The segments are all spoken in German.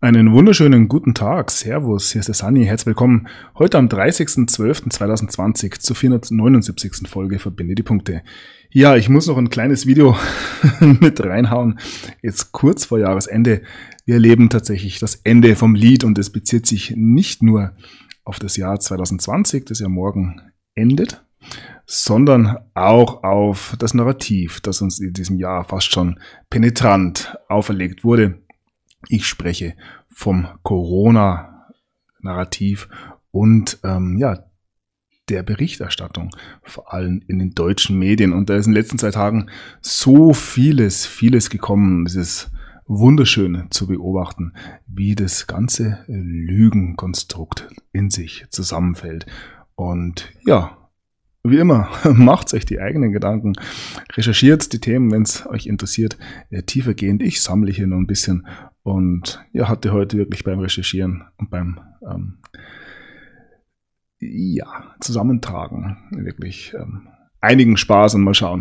Einen wunderschönen guten Tag. Servus, hier ist der Sunny. Herzlich willkommen heute am 30.12.2020 zur 479. Folge Verbinde die Punkte. Ja, ich muss noch ein kleines Video mit reinhauen. Jetzt kurz vor Jahresende. Wir erleben tatsächlich das Ende vom Lied und es bezieht sich nicht nur auf das Jahr 2020, das ja morgen endet, sondern auch auf das Narrativ, das uns in diesem Jahr fast schon penetrant auferlegt wurde. Ich spreche vom Corona-Narrativ und der Berichterstattung, vor allem in den deutschen Medien. Und da ist in den letzten 2 Tagen so vieles gekommen. Es ist wunderschön zu beobachten, wie das ganze Lügenkonstrukt in sich zusammenfällt. Und ja, wie immer, macht euch die eigenen Gedanken, recherchiert die Themen, wenn es euch interessiert, tiefergehend. Ich sammle hier nur ein bisschen und hatte heute wirklich beim Recherchieren und beim Zusammentragen wirklich einigen Spaß und mal schauen,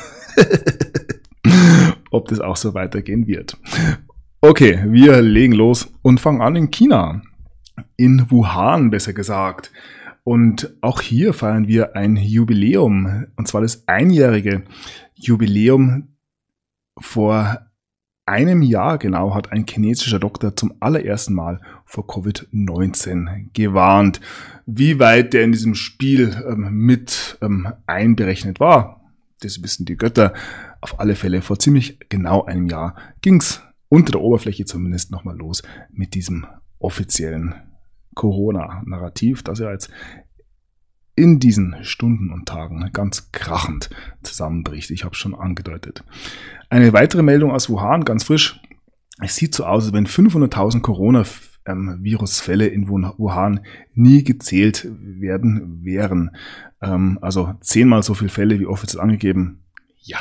ob das auch so weitergehen wird. Okay, wir legen los und fangen an in China, in Wuhan besser gesagt. Und auch hier feiern wir ein Jubiläum, und zwar das einjährige Jubiläum. Vor einem Jahr genau hat ein chinesischer Doktor zum allerersten Mal vor Covid-19 gewarnt. Wie weit der in diesem Spiel mit einberechnet war, das wissen die Götter. Auf alle Fälle vor ziemlich genau einem Jahr ging es unter der Oberfläche zumindest nochmal los mit diesem offiziellen Corona-Narrativ, das ja jetzt in diesen Stunden und Tagen ganz krachend zusammenbricht. Ich habe es schon angedeutet. Eine weitere Meldung aus Wuhan, ganz frisch. Es sieht so aus, als wenn 500.000 Coronavirus-Fälle in Wuhan nie gezählt werden wären. Also 10-mal so viele Fälle wie offiziell angegeben. Ja.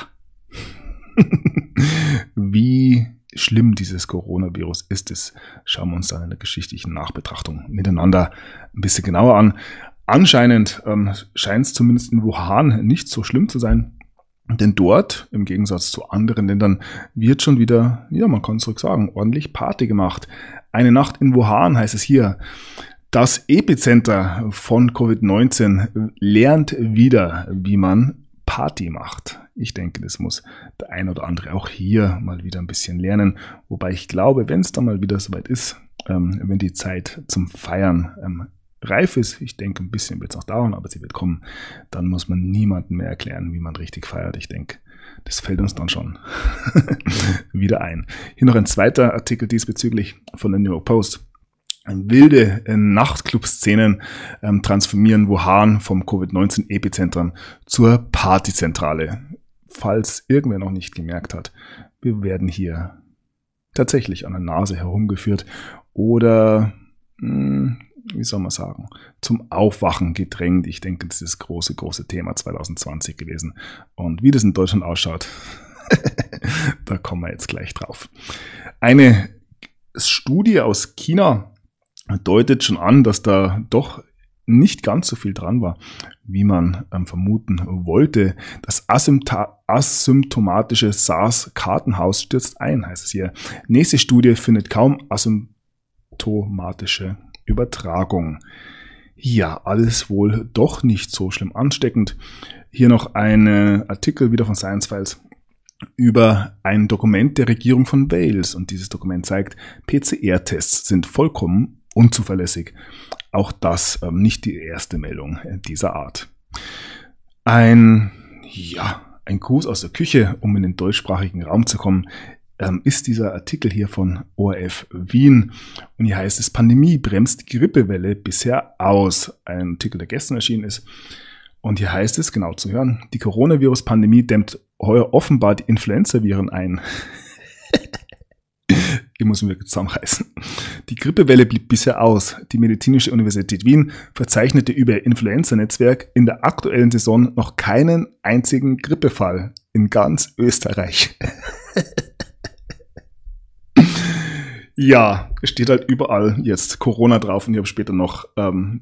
Wie schlimm dieses Coronavirus ist, das schauen wir uns dann in der geschichtlichen Nachbetrachtung miteinander ein bisschen genauer an. Anscheinend scheint es zumindest in Wuhan nicht so schlimm zu sein, denn dort, im Gegensatz zu anderen Ländern, wird schon wieder, man kann es zurück sagen, ordentlich Party gemacht. Eine Nacht in Wuhan heißt es hier. Das Epizenter von Covid-19 lernt wieder, wie man Party macht. Ich denke, das muss der ein oder andere auch hier mal wieder ein bisschen lernen. Wobei ich glaube, wenn es dann mal wieder soweit ist, wenn die Zeit zum Feiern reif ist, ich denke, ein bisschen wird es noch dauern, aber sie wird kommen, dann muss man niemandem mehr erklären, wie man richtig feiert. Ich denke, das fällt uns dann schon wieder ein. Hier noch ein zweiter Artikel diesbezüglich von der New York Post. Wilde Nachtclub-Szenen transformieren Wuhan vom Covid-19-Epizentrum zur Partyzentrale. Falls irgendwer noch nicht gemerkt hat, wir werden hier tatsächlich an der Nase herumgeführt oder, wie soll man sagen, zum Aufwachen gedrängt. Ich denke, das ist das große Thema 2020 gewesen. Und wie das in Deutschland ausschaut, da kommen wir jetzt gleich drauf. Eine Studie aus China deutet schon an, dass da doch nicht ganz so viel dran war, wie man vermuten wollte. Das asymptomatische SARS-Kartenhaus stürzt ein, heißt es hier. Nächste Studie findet kaum asymptomatische Übertragung. Ja, alles wohl doch nicht so schlimm ansteckend. Hier noch ein Artikel wieder von Science Files über ein Dokument der Regierung von Wales. Und dieses Dokument zeigt, PCR-Tests sind vollkommen unzuverlässig. Auch das nicht die erste Meldung dieser Art. Ein Gruß aus der Küche, um in den deutschsprachigen Raum zu kommen, ist dieser Artikel hier von ORF Wien. Und hier heißt es, Pandemie bremst die Grippewelle bisher aus. Ein Artikel, der gestern erschienen ist. Und hier heißt es, genau zu hören, die Coronavirus-Pandemie dämmt heuer offenbar die Influenza-Viren ein. Ich muss mich wirklich zusammenreißen. Die Grippewelle blieb bisher aus. Die Medizinische Universität Wien verzeichnete über ihr Influenza-Netzwerk in der aktuellen Saison noch keinen einzigen Grippefall in ganz Österreich. Ja, es steht halt überall jetzt Corona drauf und ich habe später noch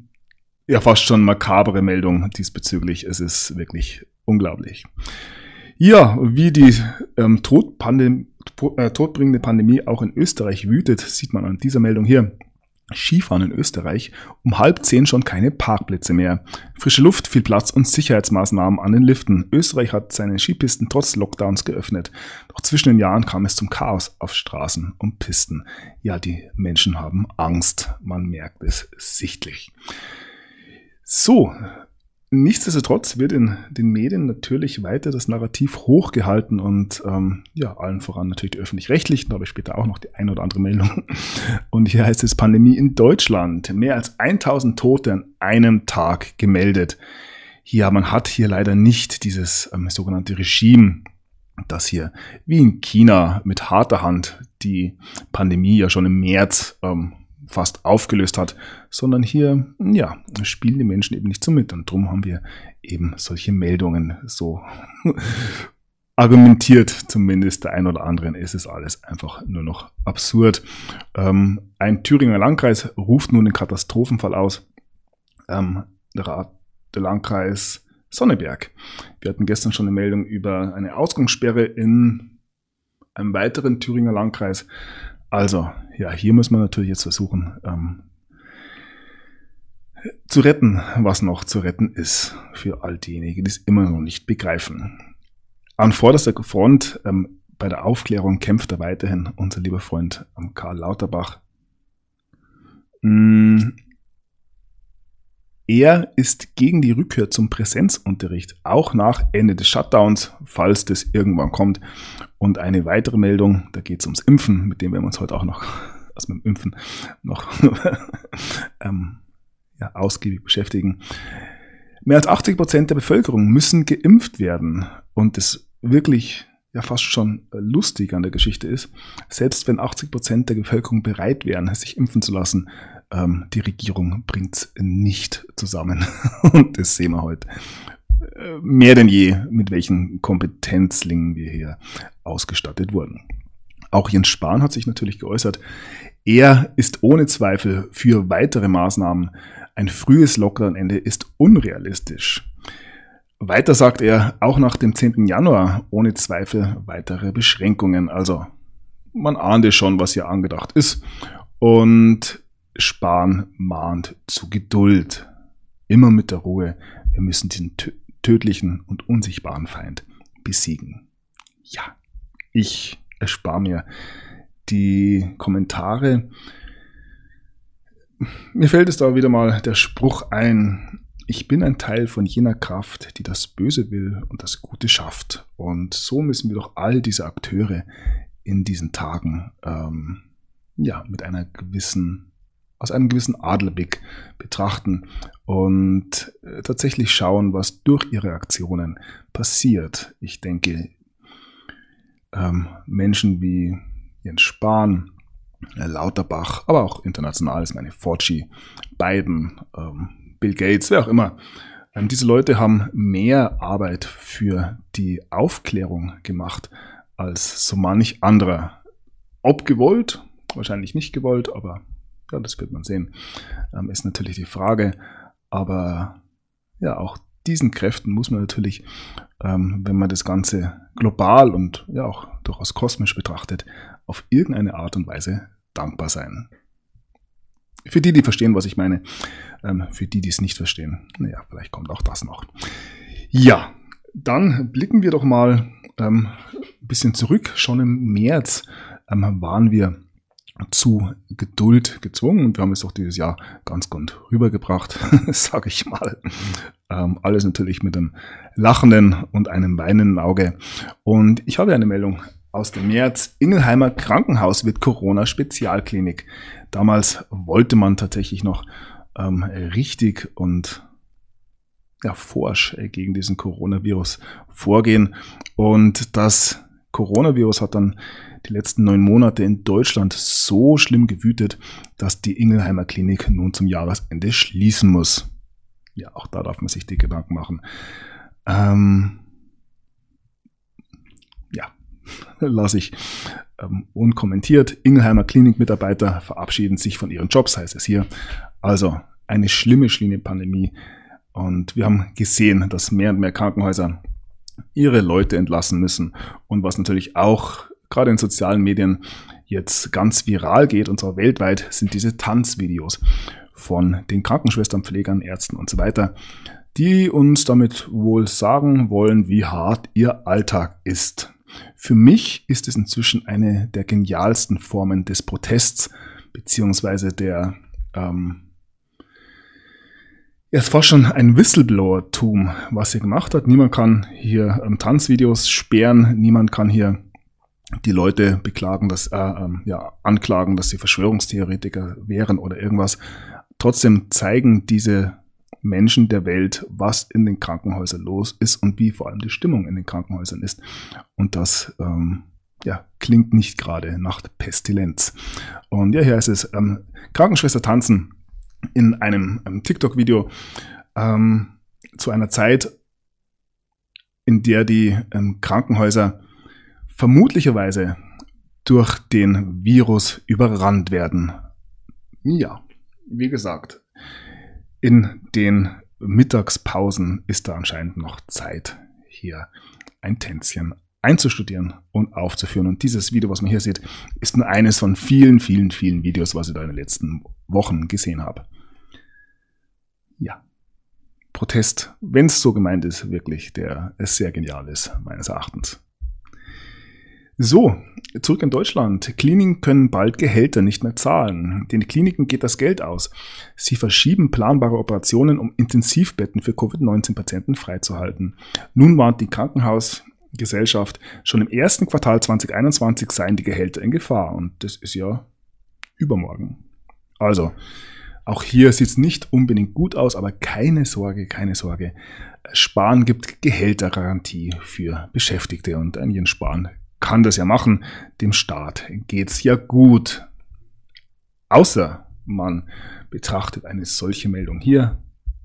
fast schon makabere Meldungen diesbezüglich. Es ist wirklich unglaublich. Ja, wie die todbringende Pandemie auch in Österreich wütet, sieht man an dieser Meldung hier. Skifahren in Österreich, um 9:30 schon keine Parkplätze mehr. Frische Luft, viel Platz und Sicherheitsmaßnahmen an den Liften. Österreich hat seine Skipisten trotz Lockdowns geöffnet. Doch zwischen den Jahren kam es zum Chaos auf Straßen und Pisten. Ja, die Menschen haben Angst. Man merkt es sichtlich. So, nichtsdestotrotz wird in den Medien natürlich weiter das Narrativ hochgehalten und allen voran natürlich die Öffentlich-Rechtlichen, da habe ich später auch noch die eine oder andere Meldung. Und hier heißt es Pandemie in Deutschland. Mehr als 1000 Tote an einem Tag gemeldet. Ja, man hat hier leider nicht dieses sogenannte Regime, das hier wie in China mit harter Hand die Pandemie ja schon im März fast aufgelöst hat, sondern hier, spielen die Menschen eben nicht so mit und darum haben wir eben solche Meldungen so argumentiert, zumindest der ein oder anderen ist es alles einfach nur noch absurd. Ein Thüringer Landkreis ruft nun den Katastrophenfall aus, der Landkreis Sonneberg. Wir hatten gestern schon eine Meldung über eine Ausgangssperre in einem weiteren Thüringer Landkreis. Also, ja, hier muss man natürlich jetzt versuchen, zu retten, was noch zu retten ist, für all diejenigen, die es immer noch nicht begreifen. An vorderster Front bei der Aufklärung kämpft er weiterhin unser lieber Freund Karl Lauterbach. Er ist gegen die Rückkehr zum Präsenzunterricht, auch nach Ende des Shutdowns, falls das irgendwann kommt. Und eine weitere Meldung, da geht es ums Impfen, mit dem werden wir uns heute auch noch, mit dem Impfen noch ausgiebig beschäftigen. Mehr als 80% der Bevölkerung müssen geimpft werden. Und das wirklich fast schon lustig an der Geschichte ist, selbst wenn 80% der Bevölkerung bereit wären, sich impfen zu lassen, die Regierung bringt es nicht zusammen. Und das sehen wir heute mehr denn je, mit welchen Kompetenzlingen wir hier ausgestattet wurden. Auch Jens Spahn hat sich natürlich geäußert. Er ist ohne Zweifel für weitere Maßnahmen. Ein frühes Lockdown-Ende ist unrealistisch. Weiter sagt er, auch nach dem 10. Januar ohne Zweifel weitere Beschränkungen. Also man ahnte schon, was hier angedacht ist. Und Spahn mahnt zu Geduld. Immer mit der Ruhe. Wir müssen diesen tödlichen und unsichtbaren Feind besiegen. Ja, ich erspare mir die Kommentare. Mir fällt es da wieder mal der Spruch ein: Ich bin ein Teil von jener Kraft, die das Böse will und das Gute schafft. Und so müssen wir doch all diese Akteure in diesen Tagen aus einem gewissen Adlerblick betrachten und tatsächlich schauen, was durch ihre Aktionen passiert. Ich denke, Menschen wie Jens Spahn, Lauterbach, aber auch international, ich meine Fauci, Biden, Bill Gates, wer auch immer. Diese Leute haben mehr Arbeit für die Aufklärung gemacht als so manch anderer. Ob gewollt, wahrscheinlich nicht gewollt, aber ja, das wird man sehen, ist natürlich die Frage. Aber ja, auch diesen Kräften muss man natürlich, wenn man das Ganze global und ja auch durchaus kosmisch betrachtet, auf irgendeine Art und Weise dankbar sein. Für die, die verstehen, was ich meine, für die, die es nicht verstehen, naja, vielleicht kommt auch das noch. Ja, dann blicken wir doch mal ein bisschen zurück. Schon im März waren wir zu Geduld gezwungen und wir haben es auch dieses Jahr ganz gut rübergebracht, sage ich mal. Alles natürlich mit einem lachenden und einem weinenden Auge. Und ich habe eine Meldung aus dem März. Ingelheimer Krankenhaus wird Corona-Spezialklinik. Damals wollte man tatsächlich noch richtig und forsch gegen diesen Coronavirus vorgehen. Und das Coronavirus hat dann die letzten 9 Monate in Deutschland so schlimm gewütet, dass die Ingelheimer Klinik nun zum Jahresende schließen muss. Ja, auch da darf man sich die Gedanken machen. Lasse ich unkommentiert. Ingelheimer Klinikmitarbeiter verabschieden sich von ihren Jobs, heißt es hier. Also eine schlimme Pandemie. Und wir haben gesehen, dass mehr und mehr Krankenhäuser ihre Leute entlassen müssen. Und was natürlich auch gerade in sozialen Medien jetzt ganz viral geht, und zwar weltweit, sind diese Tanzvideos von den Krankenschwestern, Pflegern, Ärzten und so weiter, die uns damit wohl sagen wollen, wie hart ihr Alltag ist. Für mich ist es inzwischen eine der genialsten Formen des Protests, beziehungsweise es ist fast schon ein Whistleblower-Tum, was sie gemacht hat. Niemand kann hier Tanzvideos sperren, niemand kann hier die Leute beklagen, anklagen, dass sie Verschwörungstheoretiker wären oder irgendwas. Trotzdem zeigen diese Menschen der Welt, was in den Krankenhäusern los ist und wie vor allem die Stimmung in den Krankenhäusern ist. Und das klingt nicht gerade nach Pestilenz. Und ja, hier ist es, Krankenschwester tanzen in einem TikTok-Video zu einer Zeit, in der die Krankenhäuser vermutlicherweise durch den Virus überrannt werden. Ja, wie gesagt, in den Mittagspausen ist da anscheinend noch Zeit, hier ein Tänzchen einzustudieren und aufzuführen. Und dieses Video, was man hier sieht, ist nur eines von vielen, vielen, vielen Videos, was ich da in den letzten Wochen gesehen habe. Ja, Protest, wenn es so gemeint ist, wirklich, der sehr genial ist, meines Erachtens. So, zurück in Deutschland. Kliniken können bald Gehälter nicht mehr zahlen. Den Kliniken geht das Geld aus. Sie verschieben planbare Operationen, um Intensivbetten für Covid-19-Patienten freizuhalten. Nun warnt die Krankenhausgesellschaft, schon im ersten Quartal 2021 seien die Gehälter in Gefahr. Und das ist ja übermorgen. Also, auch hier sieht es nicht unbedingt gut aus, aber keine Sorge, keine Sorge. Spahn gibt Gehältergarantie für Beschäftigte und ein Jens Spahn kann das ja machen. Dem Staat geht's ja gut. Außer man betrachtet eine solche Meldung hier.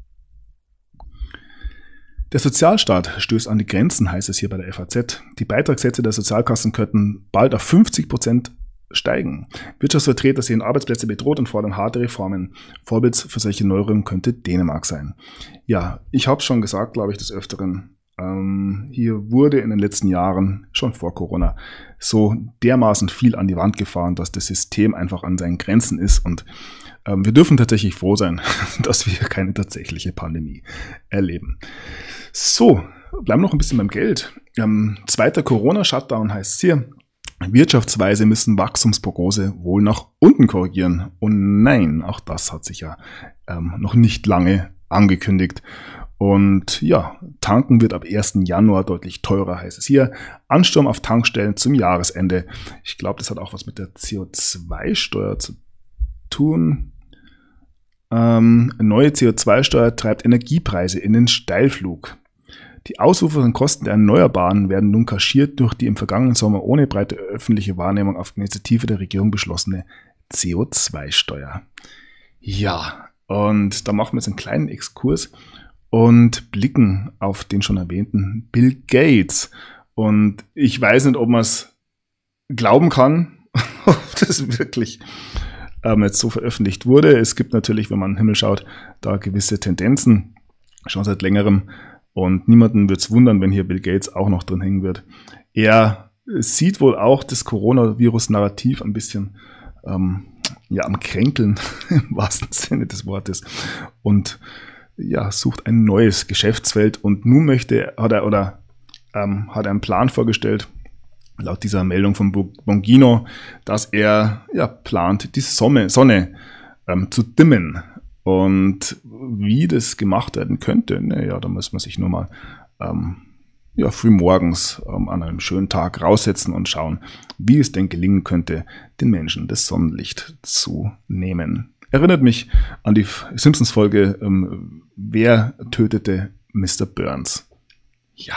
Der Sozialstaat stößt an die Grenzen, heißt es hier bei der FAZ. Die Beitragssätze der Sozialkassen könnten bald auf 50% steigen. Wirtschaftsvertreter sehen Arbeitsplätze bedroht und fordern harte Reformen. Vorbild für solche Neuerungen könnte Dänemark sein. Ja, ich habe schon gesagt, glaube ich, des Öfteren, hier wurde in den letzten Jahren, schon vor Corona, so dermaßen viel an die Wand gefahren, dass das System einfach an seinen Grenzen ist. Und wir dürfen tatsächlich froh sein, dass wir keine tatsächliche Pandemie erleben. So, bleiben wir noch ein bisschen beim Geld. Zweiter Corona-Shutdown heißt es hier. Wirtschaftsweise müssen Wachstumsprognose wohl nach unten korrigieren. Und nein, auch das hat sich ja noch nicht lange angekündigt. Und ja, tanken wird ab 1. Januar deutlich teurer, heißt es hier. Ansturm auf Tankstellen zum Jahresende. Ich glaube, das hat auch was mit der CO2-Steuer zu tun. Neue CO2-Steuer treibt Energiepreise in den Steilflug. Die ausufernden Kosten der Erneuerbaren werden nun kaschiert durch die im vergangenen Sommer ohne breite öffentliche Wahrnehmung auf Initiative der Regierung beschlossene CO2-Steuer. Ja, und da machen wir jetzt einen kleinen Exkurs und blicken auf den schon erwähnten Bill Gates. Und ich weiß nicht, ob man es glauben kann, ob das wirklich jetzt so veröffentlicht wurde. Es gibt natürlich, wenn man in den Himmel schaut, da gewisse Tendenzen, schon seit längerem. Und niemanden wird es wundern, wenn hier Bill Gates auch noch drin hängen wird. Er sieht wohl auch das Coronavirus-Narrativ ein bisschen am Kränkeln, im wahrsten Sinne des Wortes. Und ja, sucht ein neues Geschäftsfeld. Und nun hat er einen Plan vorgestellt, laut dieser Meldung von Bongino, dass er plant, die Sonne zu dimmen. Und wie das gemacht werden könnte, da muss man sich nur mal früh morgens an einem schönen Tag raussetzen und schauen, wie es denn gelingen könnte, den Menschen das Sonnenlicht zu nehmen. Erinnert mich an die Simpsons-Folge Wer tötete Mr. Burns? Ja.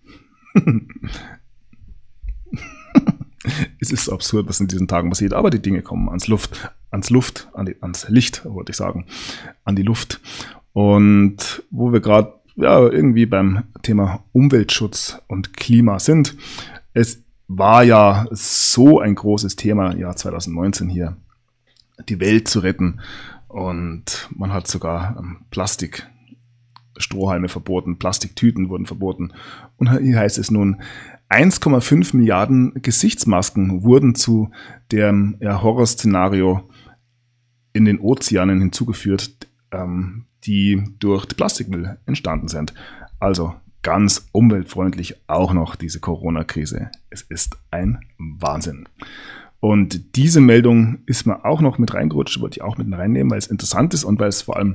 Es ist so absurd, was in diesen Tagen passiert, aber die Dinge kommen ans Licht, wollte ich sagen, an die Luft. Und wo wir gerade irgendwie beim Thema Umweltschutz und Klima sind, es war ja so ein großes Thema, Jahr 2019 hier, die Welt zu retten. Und man hat sogar Plastik Strohhalme verboten, Plastiktüten wurden verboten. Und hier heißt es nun, 1,5 Milliarden Gesichtsmasken wurden zu dem Horrorszenario in den Ozeanen hinzugeführt, die durch Plastikmüll entstanden sind. Also ganz umweltfreundlich auch noch diese Corona-Krise. Es ist ein Wahnsinn. Und diese Meldung ist mir auch noch mit reingerutscht, wollte ich auch mit reinnehmen, weil es interessant ist und weil es vor allem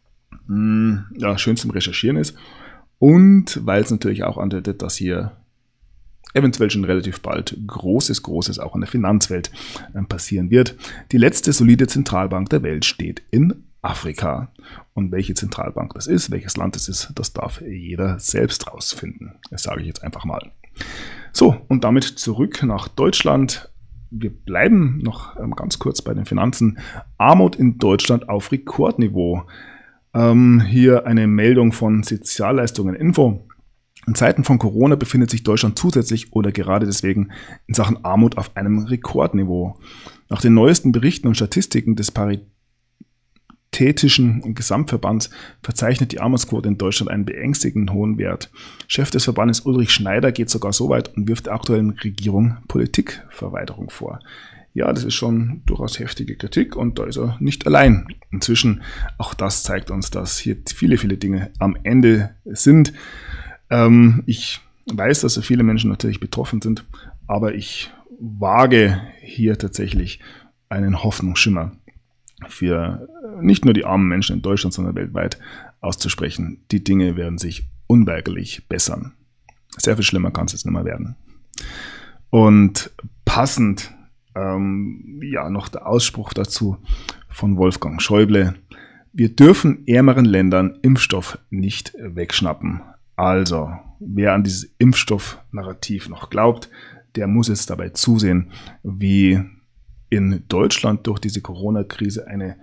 schön zum Recherchieren ist und weil es natürlich auch andeutet, dass hier eventuell schon relativ bald Großes auch in der Finanzwelt passieren wird. Die letzte solide Zentralbank der Welt steht in Afrika. Und welche Zentralbank das ist, welches Land es ist, das darf jeder selbst rausfinden. Das sage ich jetzt einfach mal. So, und damit zurück nach Deutschland. Wir bleiben noch ganz kurz bei den Finanzen. Armut in Deutschland auf Rekordniveau. Hier eine Meldung von Sozialleistungen Info. In Zeiten von Corona befindet sich Deutschland zusätzlich oder gerade deswegen in Sachen Armut auf einem Rekordniveau. Nach den neuesten Berichten und Statistiken des Paritätischen Gesamtverbands verzeichnet die Armutsquote in Deutschland einen beängstigend hohen Wert. Chef des Verbandes Ulrich Schneider geht sogar so weit und wirft der aktuellen Regierung Politikverweigerung vor. Ja, das ist schon durchaus heftige Kritik und da ist er nicht allein. Inzwischen, auch das zeigt uns, dass hier viele Dinge am Ende sind. Ich weiß, dass so viele Menschen natürlich betroffen sind, aber ich wage hier tatsächlich einen Hoffnungsschimmer für nicht nur die armen Menschen in Deutschland, sondern weltweit auszusprechen. Die Dinge werden sich unweigerlich bessern. Sehr viel schlimmer kann es jetzt nicht mehr werden. Und passend noch der Ausspruch dazu von Wolfgang Schäuble: Wir dürfen ärmeren Ländern Impfstoff nicht wegschnappen. Also, wer an dieses Impfstoff-Narrativ noch glaubt, der muss jetzt dabei zusehen, wie in Deutschland durch diese Corona-Krise eine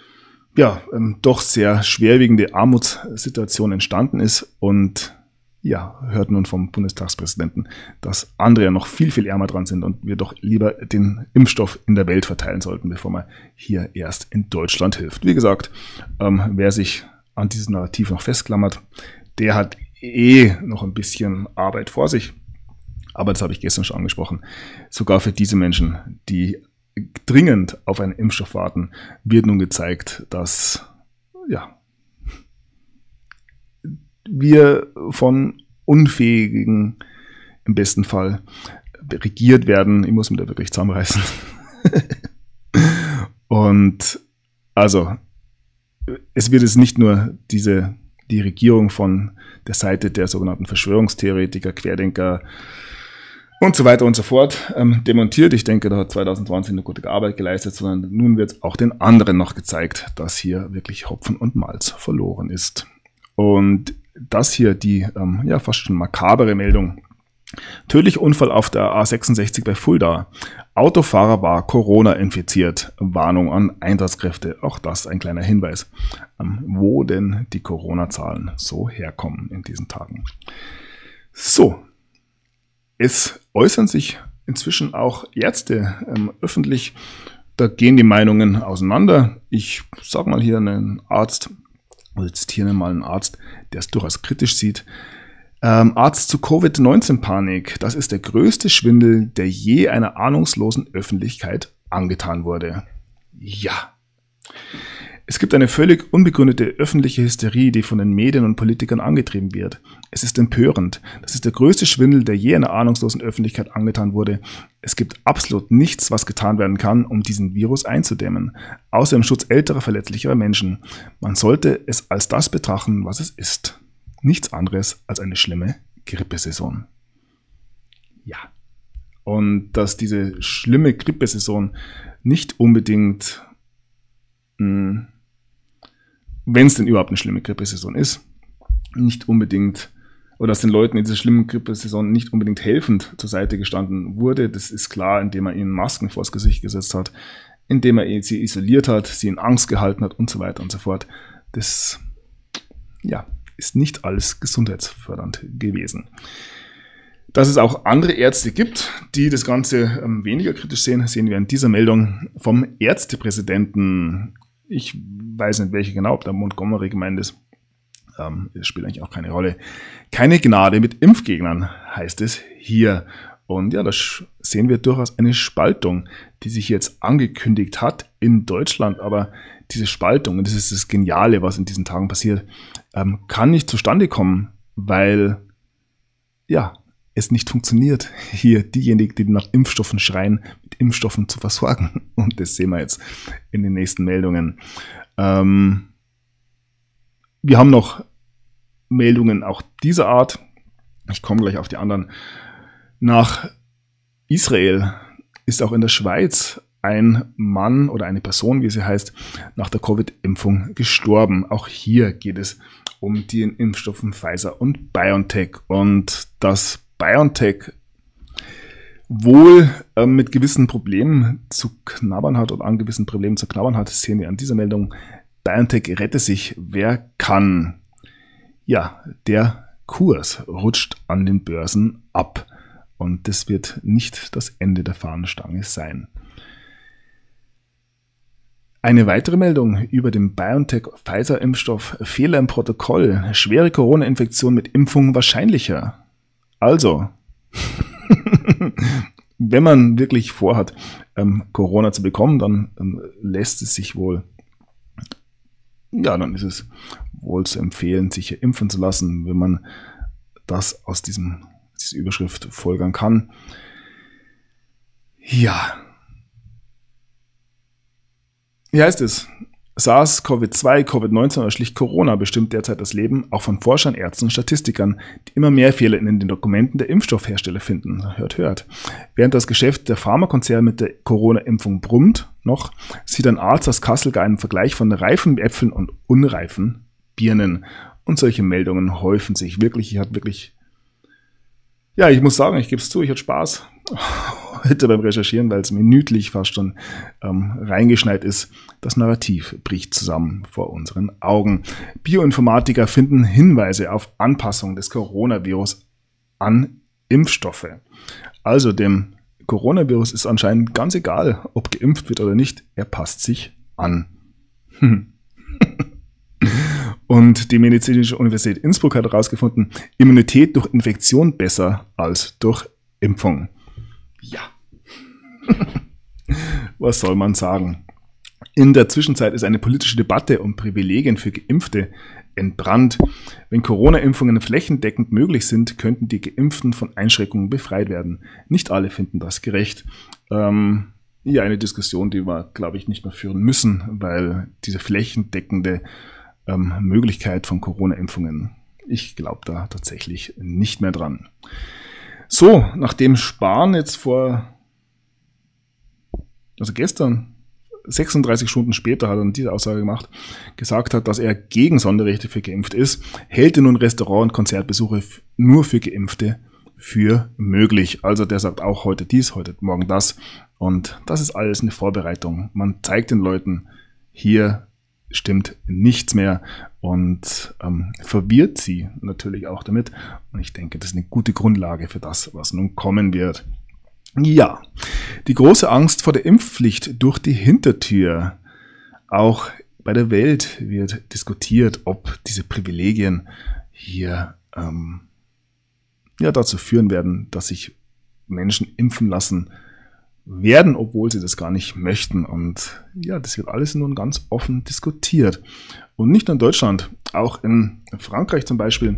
doch sehr schwerwiegende Armutssituation entstanden ist und hört nun vom Bundestagspräsidenten, dass andere ja noch viel ärmer dran sind und wir doch lieber den Impfstoff in der Welt verteilen sollten, bevor man hier erst in Deutschland hilft. Wie gesagt, wer sich an diesem Narrativ noch festklammert, der hat noch ein bisschen Arbeit vor sich. Aber das habe ich gestern schon angesprochen. Sogar für diese Menschen, die dringend auf einen Impfstoff warten, wird nun gezeigt, dass wir von Unfähigen im besten Fall regiert werden. Ich muss mich da wirklich zusammenreißen. Und also, es wird jetzt nicht nur die Regierung von der Seite der sogenannten Verschwörungstheoretiker, Querdenker und so weiter und so fort demontiert. Ich denke, da hat 2020 eine gute Arbeit geleistet, sondern nun wird auch den anderen noch gezeigt, dass hier wirklich Hopfen und Malz verloren ist. Und das hier die fast schon makabere Meldung. Tödlicher Unfall auf der A66 bei Fulda. Autofahrer war Corona-infiziert. Warnung an Einsatzkräfte. Auch das ein kleiner Hinweis, wo denn die Corona-Zahlen so herkommen in diesen Tagen. So, es äußern sich inzwischen auch Ärzte öffentlich. Da gehen die Meinungen auseinander. Ich sage mal hier einen Arzt, oder zitiere mal einen Arzt, der es durchaus kritisch sieht. Arzt zu Covid-19-Panik. Das ist der größte Schwindel, der je einer ahnungslosen Öffentlichkeit angetan wurde. Ja. Es gibt eine völlig unbegründete öffentliche Hysterie, die von den Medien und Politikern angetrieben wird. Es ist empörend. Das ist der größte Schwindel, der je einer ahnungslosen Öffentlichkeit angetan wurde. Es gibt absolut nichts, was getan werden kann, um diesen Virus einzudämmen, außer im Schutz älterer, verletzlicherer Menschen. Man sollte es als das betrachten, was es ist. Nichts anderes als eine schlimme Grippesaison. Ja. Und dass diese schlimme Grippesaison nicht unbedingt, wenn es denn überhaupt eine schlimme Grippesaison ist, nicht unbedingt, oder dass den Leuten in dieser schlimmen Grippesaison nicht unbedingt helfend zur Seite gestanden wurde, das ist klar, indem er ihnen Masken vors Gesicht gesetzt hat, indem er sie isoliert hat, sie in Angst gehalten hat und so weiter und so fort. Das, ist nicht alles gesundheitsfördernd gewesen. Dass es auch andere Ärzte gibt, die das Ganze weniger kritisch sehen, sehen wir in dieser Meldung vom Ärztepräsidenten. Ich weiß nicht, welche genau, ob der Montgomery gemeint ist. Das spielt eigentlich auch keine Rolle. Keine Gnade mit Impfgegnern, heißt es hier. Und ja, da sehen wir durchaus eine Spaltung, die sich jetzt angekündigt hat in Deutschland. Aber diese Spaltung, und das ist das Geniale, was in diesen Tagen passiert, kann nicht zustande kommen, weil ja, es nicht funktioniert, hier diejenigen, die nach Impfstoffen schreien, mit Impfstoffen zu versorgen. Und das sehen wir jetzt in den nächsten Meldungen. Wir haben noch Meldungen auch dieser Art. Ich komme gleich auf die anderen. Nach Israel ist auch in der Schweiz ein Mann oder eine Person, wie sie heißt, nach der Covid-Impfung gestorben. Auch hier geht es um die Impfstoffen Pfizer und BioNTech. Und dass BioNTech wohl mit gewissen Problemen zu knabbern hat oder an gewissen Problemen zu knabbern hat, sehen wir an dieser Meldung. BioNTech rette sich, wer kann. Ja, der Kurs rutscht an den Börsen ab. Und das wird nicht das Ende der Fahnenstange sein. Eine weitere Meldung über den BioNTech-Pfizer-Impfstoff. Fehler im Protokoll. Schwere Corona-Infektion mit Impfung wahrscheinlicher. Also, wenn man wirklich vorhat, Corona zu bekommen, dann lässt es sich wohl, ja, dann ist es wohl zu empfehlen, sich hier impfen zu lassen, wenn man das aus dieser Überschrift folgern kann. Ja. Hier heißt es, SARS-CoV-2, Covid-19 oder schlicht Corona bestimmt derzeit das Leben auch von Forschern, Ärzten und Statistikern, die immer mehr Fehler in den Dokumenten der Impfstoffhersteller finden. Hört, hört. Während das Geschäft der Pharmakonzerne mit der Corona-Impfung brummt, noch sieht ein Arzt aus Kassel gar einen Vergleich von reifen Äpfeln und unreifen Birnen. Und solche Meldungen häufen sich wirklich. Ich muss sagen, ich gebe es zu, ich hatte Spaß heute beim Recherchieren, weil es minütlich fast schon reingeschneit ist. Das Narrativ bricht zusammen vor unseren Augen. Bioinformatiker finden Hinweise auf Anpassung des Coronavirus an Impfstoffe. Also dem Coronavirus ist anscheinend ganz egal, ob geimpft wird oder nicht. Er passt sich an. Und die Medizinische Universität Innsbruck hat herausgefunden, Immunität durch Infektion besser als durch Impfung. Ja. Was soll man sagen? In der Zwischenzeit ist eine politische Debatte um Privilegien für Geimpfte entbrannt. Wenn Corona-Impfungen flächendeckend möglich sind, könnten die Geimpften von Einschränkungen befreit werden. Nicht alle finden das gerecht. Eine Diskussion, die wir, glaube ich, nicht mehr führen müssen, weil diese flächendeckende Möglichkeit von Corona-Impfungen, ich glaube da tatsächlich nicht mehr dran. So, nachdem Spahn jetzt gestern, 36 Stunden später hat er diese Aussage gemacht, gesagt hat, dass er gegen Sonderrechte für Geimpfte ist, hält er nun Restaurant- und Konzertbesuche nur für Geimpfte für möglich. Also der sagt auch heute dies, heute morgen das. Und das ist alles eine Vorbereitung. Man zeigt den Leuten, hier stimmt nichts mehr und verwirrt sie natürlich auch damit. Und ich denke, das ist eine gute Grundlage für das, was nun kommen wird. Ja, die große Angst vor der Impfpflicht durch die Hintertür. Auch bei der Welt wird diskutiert, ob diese Privilegien hier dazu führen werden, dass sich Menschen impfen lassen werden, obwohl sie das gar nicht möchten. Und ja, das wird alles nun ganz offen diskutiert. Und nicht nur in Deutschland, auch in Frankreich zum Beispiel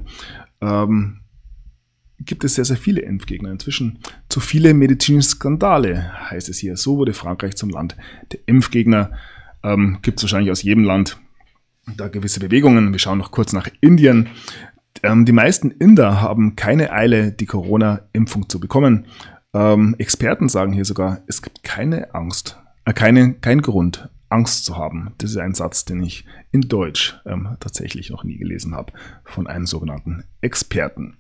gibt es sehr, sehr viele Impfgegner. Inzwischen zu viele medizinische Skandale, heißt es hier. So wurde Frankreich zum Land der Impfgegner. Gibt es wahrscheinlich aus jedem Land da gewisse Bewegungen. Wir schauen noch kurz nach Indien. Die meisten Inder haben keine Eile, die Corona-Impfung zu bekommen. Experten sagen hier sogar, es gibt keine Angst, kein Grund, Angst zu haben. Das ist ein Satz, den ich in Deutsch tatsächlich noch nie gelesen habe von einem sogenannten Experten.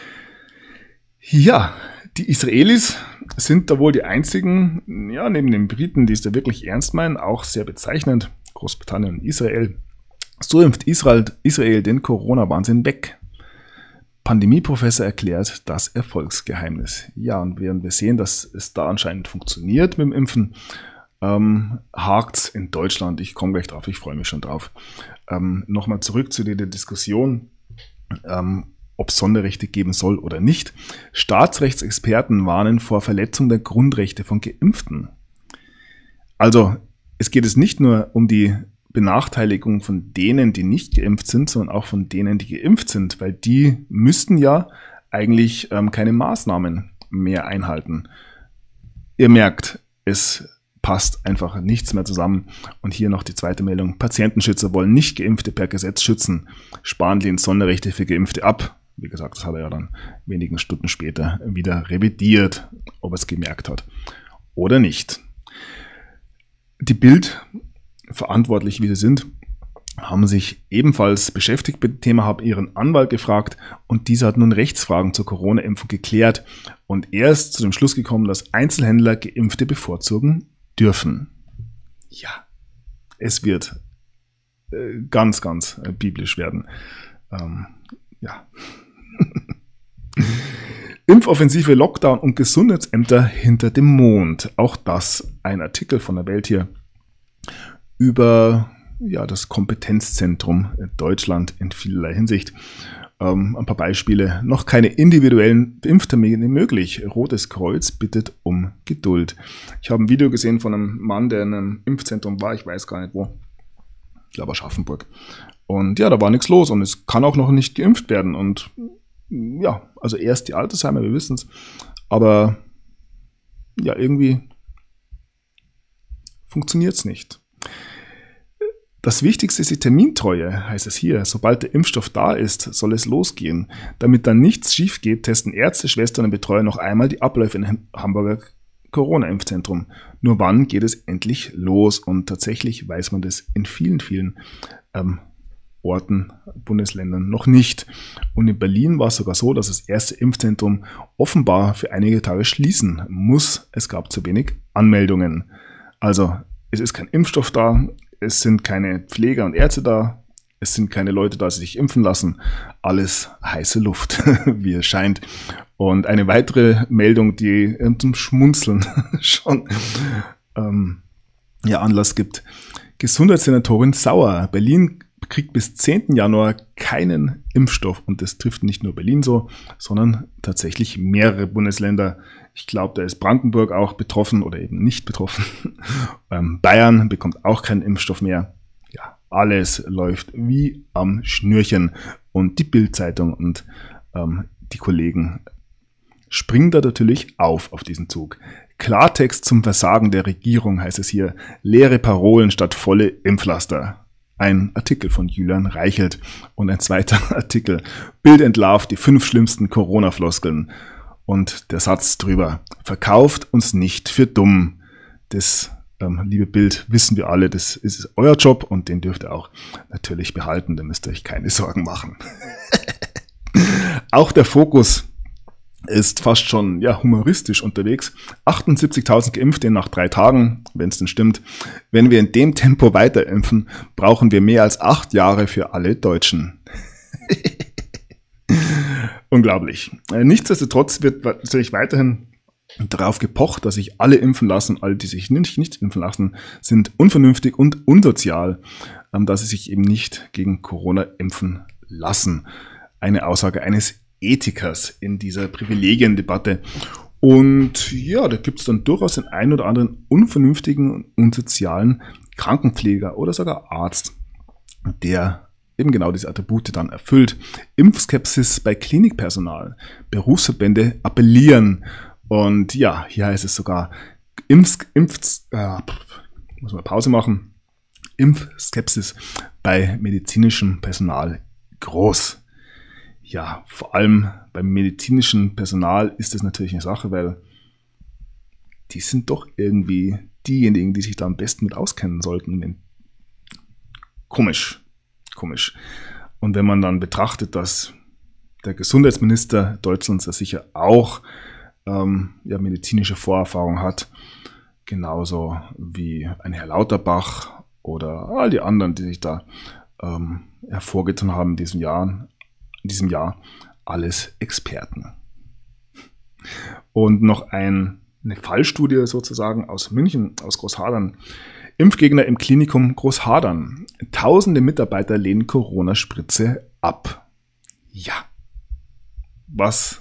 Ja, die Israelis sind da wohl die einzigen, neben den Briten, die es da wirklich ernst meinen, auch sehr bezeichnend, Großbritannien und Israel. So impft Israel den Corona-Wahnsinn weg. Pandemieprofessor erklärt das Erfolgsgeheimnis. Ja, und während wir sehen, dass es da anscheinend funktioniert mit dem Impfen, hakt's in Deutschland. Ich komme gleich drauf, ich freue mich schon drauf. nochmal zurück zu der Diskussion, ob es Sonderrechte geben soll oder nicht. Staatsrechtsexperten warnen vor Verletzung der Grundrechte von Geimpften. Also es geht es nicht nur um die Benachteiligung von denen, die nicht geimpft sind, sondern auch von denen, die geimpft sind, weil die müssten ja eigentlich keine Maßnahmen mehr einhalten. Ihr merkt, es passt einfach nichts mehr zusammen. Und hier noch die zweite Meldung. Patientenschützer wollen nicht Geimpfte per Gesetz schützen. Spahn lehnt Sonderrechte für Geimpfte ab. Wie gesagt, das hat er ja dann wenigen Stunden später wieder revidiert, ob er es gemerkt hat oder nicht. Die Bild, verantwortlich wie sie sind, haben sich ebenfalls beschäftigt mit dem Thema, haben ihren Anwalt gefragt und dieser hat nun Rechtsfragen zur Corona-Impfung geklärt und er ist zu dem Schluss gekommen, dass Einzelhändler Geimpfte bevorzugen dürfen. Ja, es wird ganz, ganz biblisch werden. Ja. Impfoffensive, Lockdown und Gesundheitsämter hinter dem Mond. Auch das ein Artikel von der Welt hier über das Kompetenzzentrum Deutschland in vielerlei Hinsicht. Ein paar Beispiele. Noch keine individuellen Impftermine möglich. Rotes Kreuz bittet um Geduld. Ich habe ein Video gesehen von einem Mann, der in einem Impfzentrum war. Ich weiß gar nicht wo. Ich glaube Aschaffenburg. Und ja, da war nichts los und es kann auch noch nicht geimpft werden. Und ja, also erst die Altersheimer, wir wissen es. Aber ja, irgendwie funktioniert es nicht. Das Wichtigste ist die Termintreue, heißt es hier. Sobald der Impfstoff da ist, soll es losgehen. Damit dann nichts schief geht, testen Ärzte, Schwestern und Betreuer noch einmal die Abläufe im Hamburger Corona-Impfzentrum. Nur wann geht es endlich los? Und tatsächlich weiß man das in vielen, vielen Orten, Bundesländern noch nicht. Und in Berlin war es sogar so, dass das erste Impfzentrum offenbar für einige Tage schließen muss. Es gab zu wenig Anmeldungen. Also es ist kein Impfstoff da. Es sind keine Pfleger und Ärzte da. Es sind keine Leute da, die sich impfen lassen. Alles heiße Luft, wie es scheint. Und eine weitere Meldung, die zum Schmunzeln schon Anlass gibt. Gesundheitssenatorin sauer. Berlin kriegt bis 10. Januar keinen Impfstoff. Und das trifft nicht nur Berlin so, sondern tatsächlich mehrere Bundesländer. Ich glaube, da ist Brandenburg auch betroffen oder eben nicht betroffen. Bayern bekommt auch keinen Impfstoff mehr. Ja, alles läuft wie am Schnürchen. Und die Bild-Zeitung und die Kollegen springen da natürlich auf diesen Zug. Klartext zum Versagen der Regierung heißt es hier. Leere Parolen statt volle Impflaster. Ein Artikel von Julian Reichelt und ein zweiter Artikel. Bild entlarvt die 5 schlimmsten Corona-Floskeln. Und der Satz drüber, verkauft uns nicht für dumm. Das, liebe Bild, wissen wir alle, das ist euer Job und den dürft ihr auch natürlich behalten, da müsst ihr euch keine Sorgen machen. Auch der Fokus ist fast schon humoristisch unterwegs. 78.000 Geimpfte nach 3 Tagen, wenn es denn stimmt. Wenn wir in dem Tempo weiter impfen, brauchen wir mehr als 8 Jahre für alle Deutschen. Unglaublich. Nichtsdestotrotz wird natürlich weiterhin darauf gepocht, dass sich alle impfen lassen. Alle, die sich nicht impfen lassen, sind unvernünftig und unsozial, dass sie sich eben nicht gegen Corona impfen lassen. Eine Aussage eines Ethikers in dieser Privilegiendebatte. Und ja, da gibt es dann durchaus den einen oder anderen unvernünftigen und unsozialen Krankenpfleger oder sogar Arzt, der eben genau diese Attribute dann erfüllt. Impfskepsis bei Klinikpersonal. Berufsverbände appellieren. Und ja, hier heißt es sogar, muss man Pause machen. Impfskepsis bei medizinischem Personal groß. Ja, vor allem beim medizinischen Personal ist das natürlich eine Sache, weil die sind doch irgendwie diejenigen, die sich da am besten mit auskennen sollten. Komisch. Und wenn man dann betrachtet, dass der Gesundheitsminister Deutschlands ja sicher auch medizinische Vorerfahrung hat, genauso wie ein Herr Lauterbach oder all die anderen, die sich da hervorgetan haben in diesem Jahr, alles Experten. Und noch eine Fallstudie sozusagen aus München, aus Großhadern. Impfgegner im Klinikum Großhadern. Tausende Mitarbeiter lehnen Corona-Spritze ab. Ja. Was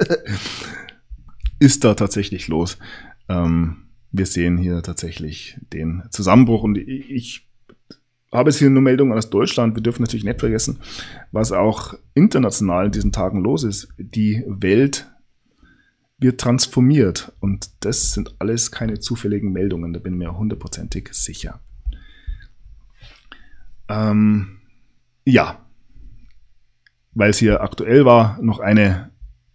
ist da tatsächlich los? Wir sehen hier tatsächlich den Zusammenbruch und ich habe jetzt hier nur Meldungen aus Deutschland. Wir dürfen natürlich nicht vergessen, was auch international in diesen Tagen los ist. Die Welt wird transformiert und das sind alles keine zufälligen Meldungen, da bin ich mir hundertprozentig sicher. Ja, weil es hier aktuell war, noch eine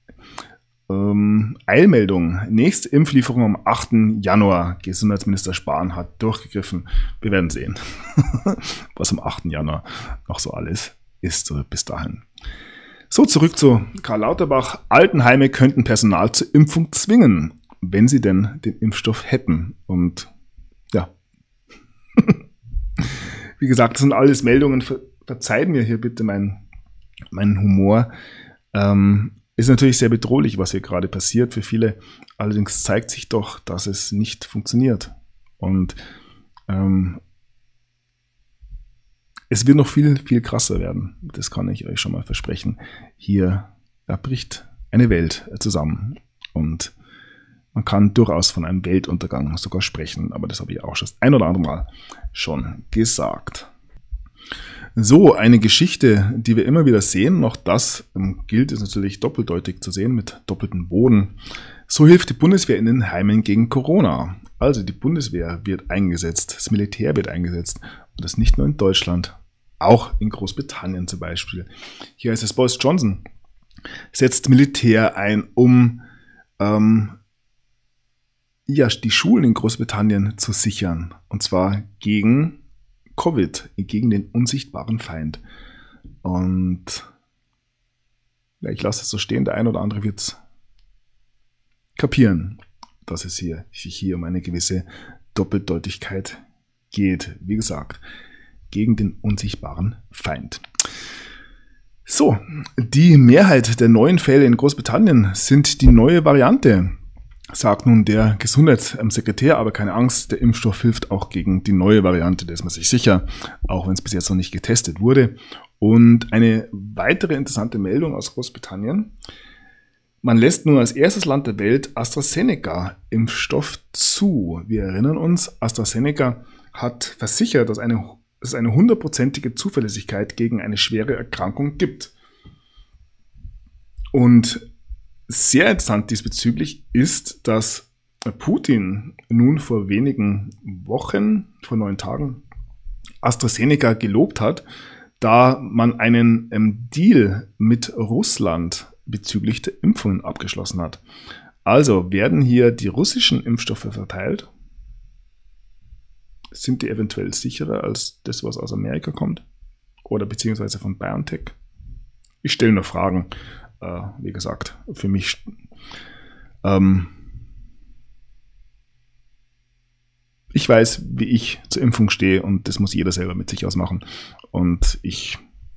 Eilmeldung. Nächste Impflieferung am 8. Januar. Gesundheitsminister Spahn hat durchgegriffen. Wir werden sehen, was am 8. Januar noch so alles ist bis dahin. So, zurück zu Karl Lauterbach. Altenheime könnten Personal zur Impfung zwingen, wenn sie denn den Impfstoff hätten. Und ja, wie gesagt, das sind alles Meldungen. Verzeiht mir hier bitte meinen Humor. Ist natürlich sehr bedrohlich, was hier gerade passiert für viele. Allerdings zeigt sich doch, dass es nicht funktioniert. Und es wird noch viel, viel krasser werden. Das kann ich euch schon mal versprechen. Hier bricht eine Welt zusammen. Und man kann durchaus von einem Weltuntergang sogar sprechen. Aber das habe ich auch schon das ein oder andere Mal schon gesagt. So, eine Geschichte, die wir immer wieder sehen, noch das gilt es natürlich doppeldeutig zu sehen mit doppeltem Boden. So hilft die Bundeswehr in den Heimen gegen Corona. Also die Bundeswehr wird eingesetzt, das Militär wird eingesetzt und das nicht nur in Deutschland, auch in Großbritannien zum Beispiel. Hier heißt es, Boris Johnson setzt Militär ein, um die Schulen in Großbritannien zu sichern. Und zwar gegen Covid, gegen den unsichtbaren Feind. Und ja, ich lasse es so stehen, der ein oder andere wird es kapieren, dass es sich hier um eine gewisse Doppeldeutigkeit geht. Wie gesagt, gegen den unsichtbaren Feind. So, die Mehrheit der neuen Fälle in Großbritannien sind die neue Variante, sagt nun der Gesundheitssekretär, aber keine Angst, der Impfstoff hilft auch gegen die neue Variante, da ist man sich sicher, auch wenn es bis jetzt noch nicht getestet wurde. Und eine weitere interessante Meldung aus Großbritannien: Man lässt nun als erstes Land der Welt AstraZeneca-Impfstoff zu. Wir erinnern uns, AstraZeneca hat versichert, dass es eine 100%ige Zuverlässigkeit gegen eine schwere Erkrankung gibt. Und sehr interessant diesbezüglich ist, dass Putin nun vor wenigen Wochen, vor 9 Tagen, AstraZeneca gelobt hat, da man einen Deal mit Russland bezüglich der Impfungen abgeschlossen hat. Also werden hier die russischen Impfstoffe verteilt. Sind die eventuell sicherer als das, was aus Amerika kommt? Oder beziehungsweise von BioNTech? Ich stelle nur Fragen. Wie gesagt, für mich ich weiß, wie ich zur Impfung stehe und das muss jeder selber mit sich ausmachen. Und ich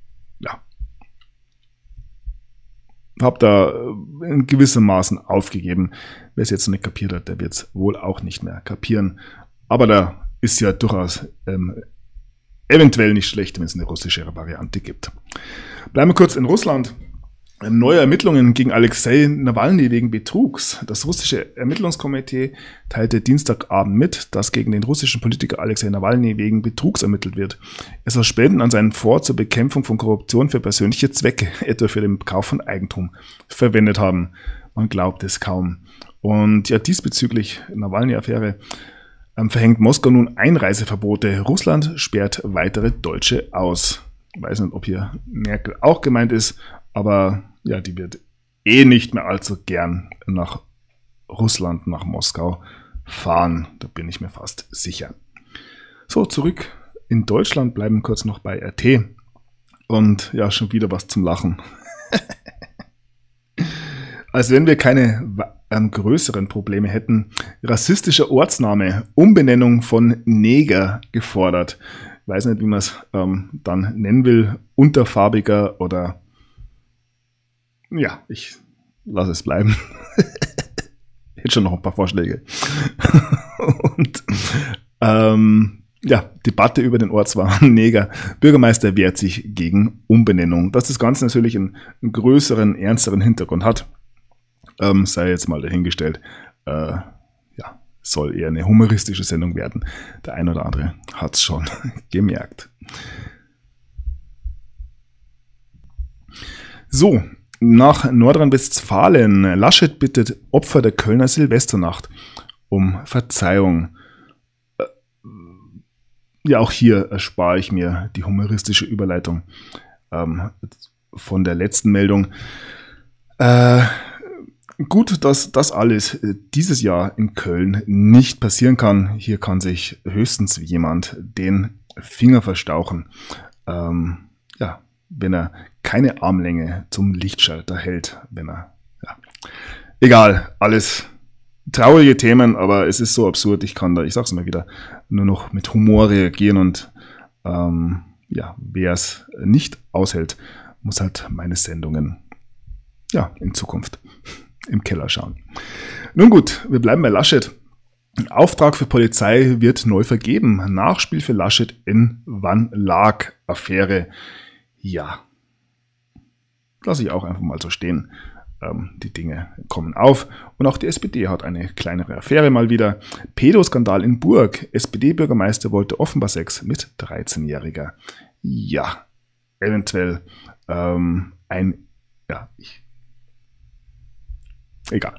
habe da in gewissem Maßen aufgegeben. Wer es jetzt noch nicht kapiert hat, der wird es wohl auch nicht mehr kapieren. Aber da ist ja durchaus eventuell nicht schlecht, wenn es eine russische Variante gibt. Bleiben wir kurz in Russland. Neue Ermittlungen gegen Alexei Nawalny wegen Betrugs. Das russische Ermittlungskomitee teilte Dienstagabend mit, dass gegen den russischen Politiker Alexei Nawalny wegen Betrugs ermittelt wird. Er soll Spenden an seinen Fonds zur Bekämpfung von Korruption für persönliche Zwecke, etwa für den Kauf von Eigentum, verwendet haben. Man glaubt es kaum. Und ja, diesbezüglich Nawalny-Affäre verhängt Moskau nun Einreiseverbote. Russland sperrt weitere Deutsche aus. Ich weiß nicht, ob hier Merkel auch gemeint ist, aber ja, die wird nicht mehr allzu gern nach Russland, nach Moskau fahren. Da bin ich mir fast sicher. So, zurück in Deutschland, bleiben kurz noch bei RT. Und ja, schon wieder was zum Lachen. Als wenn wir keine größeren Probleme hätten. Rassistischer Ortsname, Umbenennung von Neger gefordert. Ich weiß nicht, wie man es dann nennen will. Unterfarbiger oder ja, ich lasse es bleiben. Hätte schon noch ein paar Vorschläge. Und Ja, Debatte über den Ortsnamen Neger. Bürgermeister wehrt sich gegen Umbenennung. Dass das Ganze natürlich einen größeren, ernsteren Hintergrund hat, sei jetzt mal dahingestellt. Soll eher eine humoristische Sendung werden. Der ein oder andere hat es schon gemerkt. So, nach Nordrhein-Westfalen. Laschet bittet Opfer der Kölner Silvesternacht um Verzeihung. Ja, auch hier erspare ich mir die humoristische Überleitung von der letzten Meldung. Gut, dass das alles dieses Jahr in Köln nicht passieren kann. Hier kann sich höchstens jemand den Finger verstauchen, wenn er keine Armlänge zum Lichtschalter hält. Egal, alles traurige Themen, aber es ist so absurd. Ich sag's mal wieder, nur noch mit Humor reagieren und wer es nicht aushält, muss halt meine Sendungen in Zukunft im Keller schauen. Nun gut, wir bleiben bei Laschet. Auftrag für Polizei wird neu vergeben. Nachspiel für Laschet in Van-Laak-Affäre. Ja, lasse ich auch einfach mal so stehen. Die Dinge kommen auf. Und auch die SPD hat eine kleinere Affäre mal wieder. Pädoskandal in Burg. SPD-Bürgermeister wollte offenbar Sex mit 13-Jähriger. Ja, eventuell egal.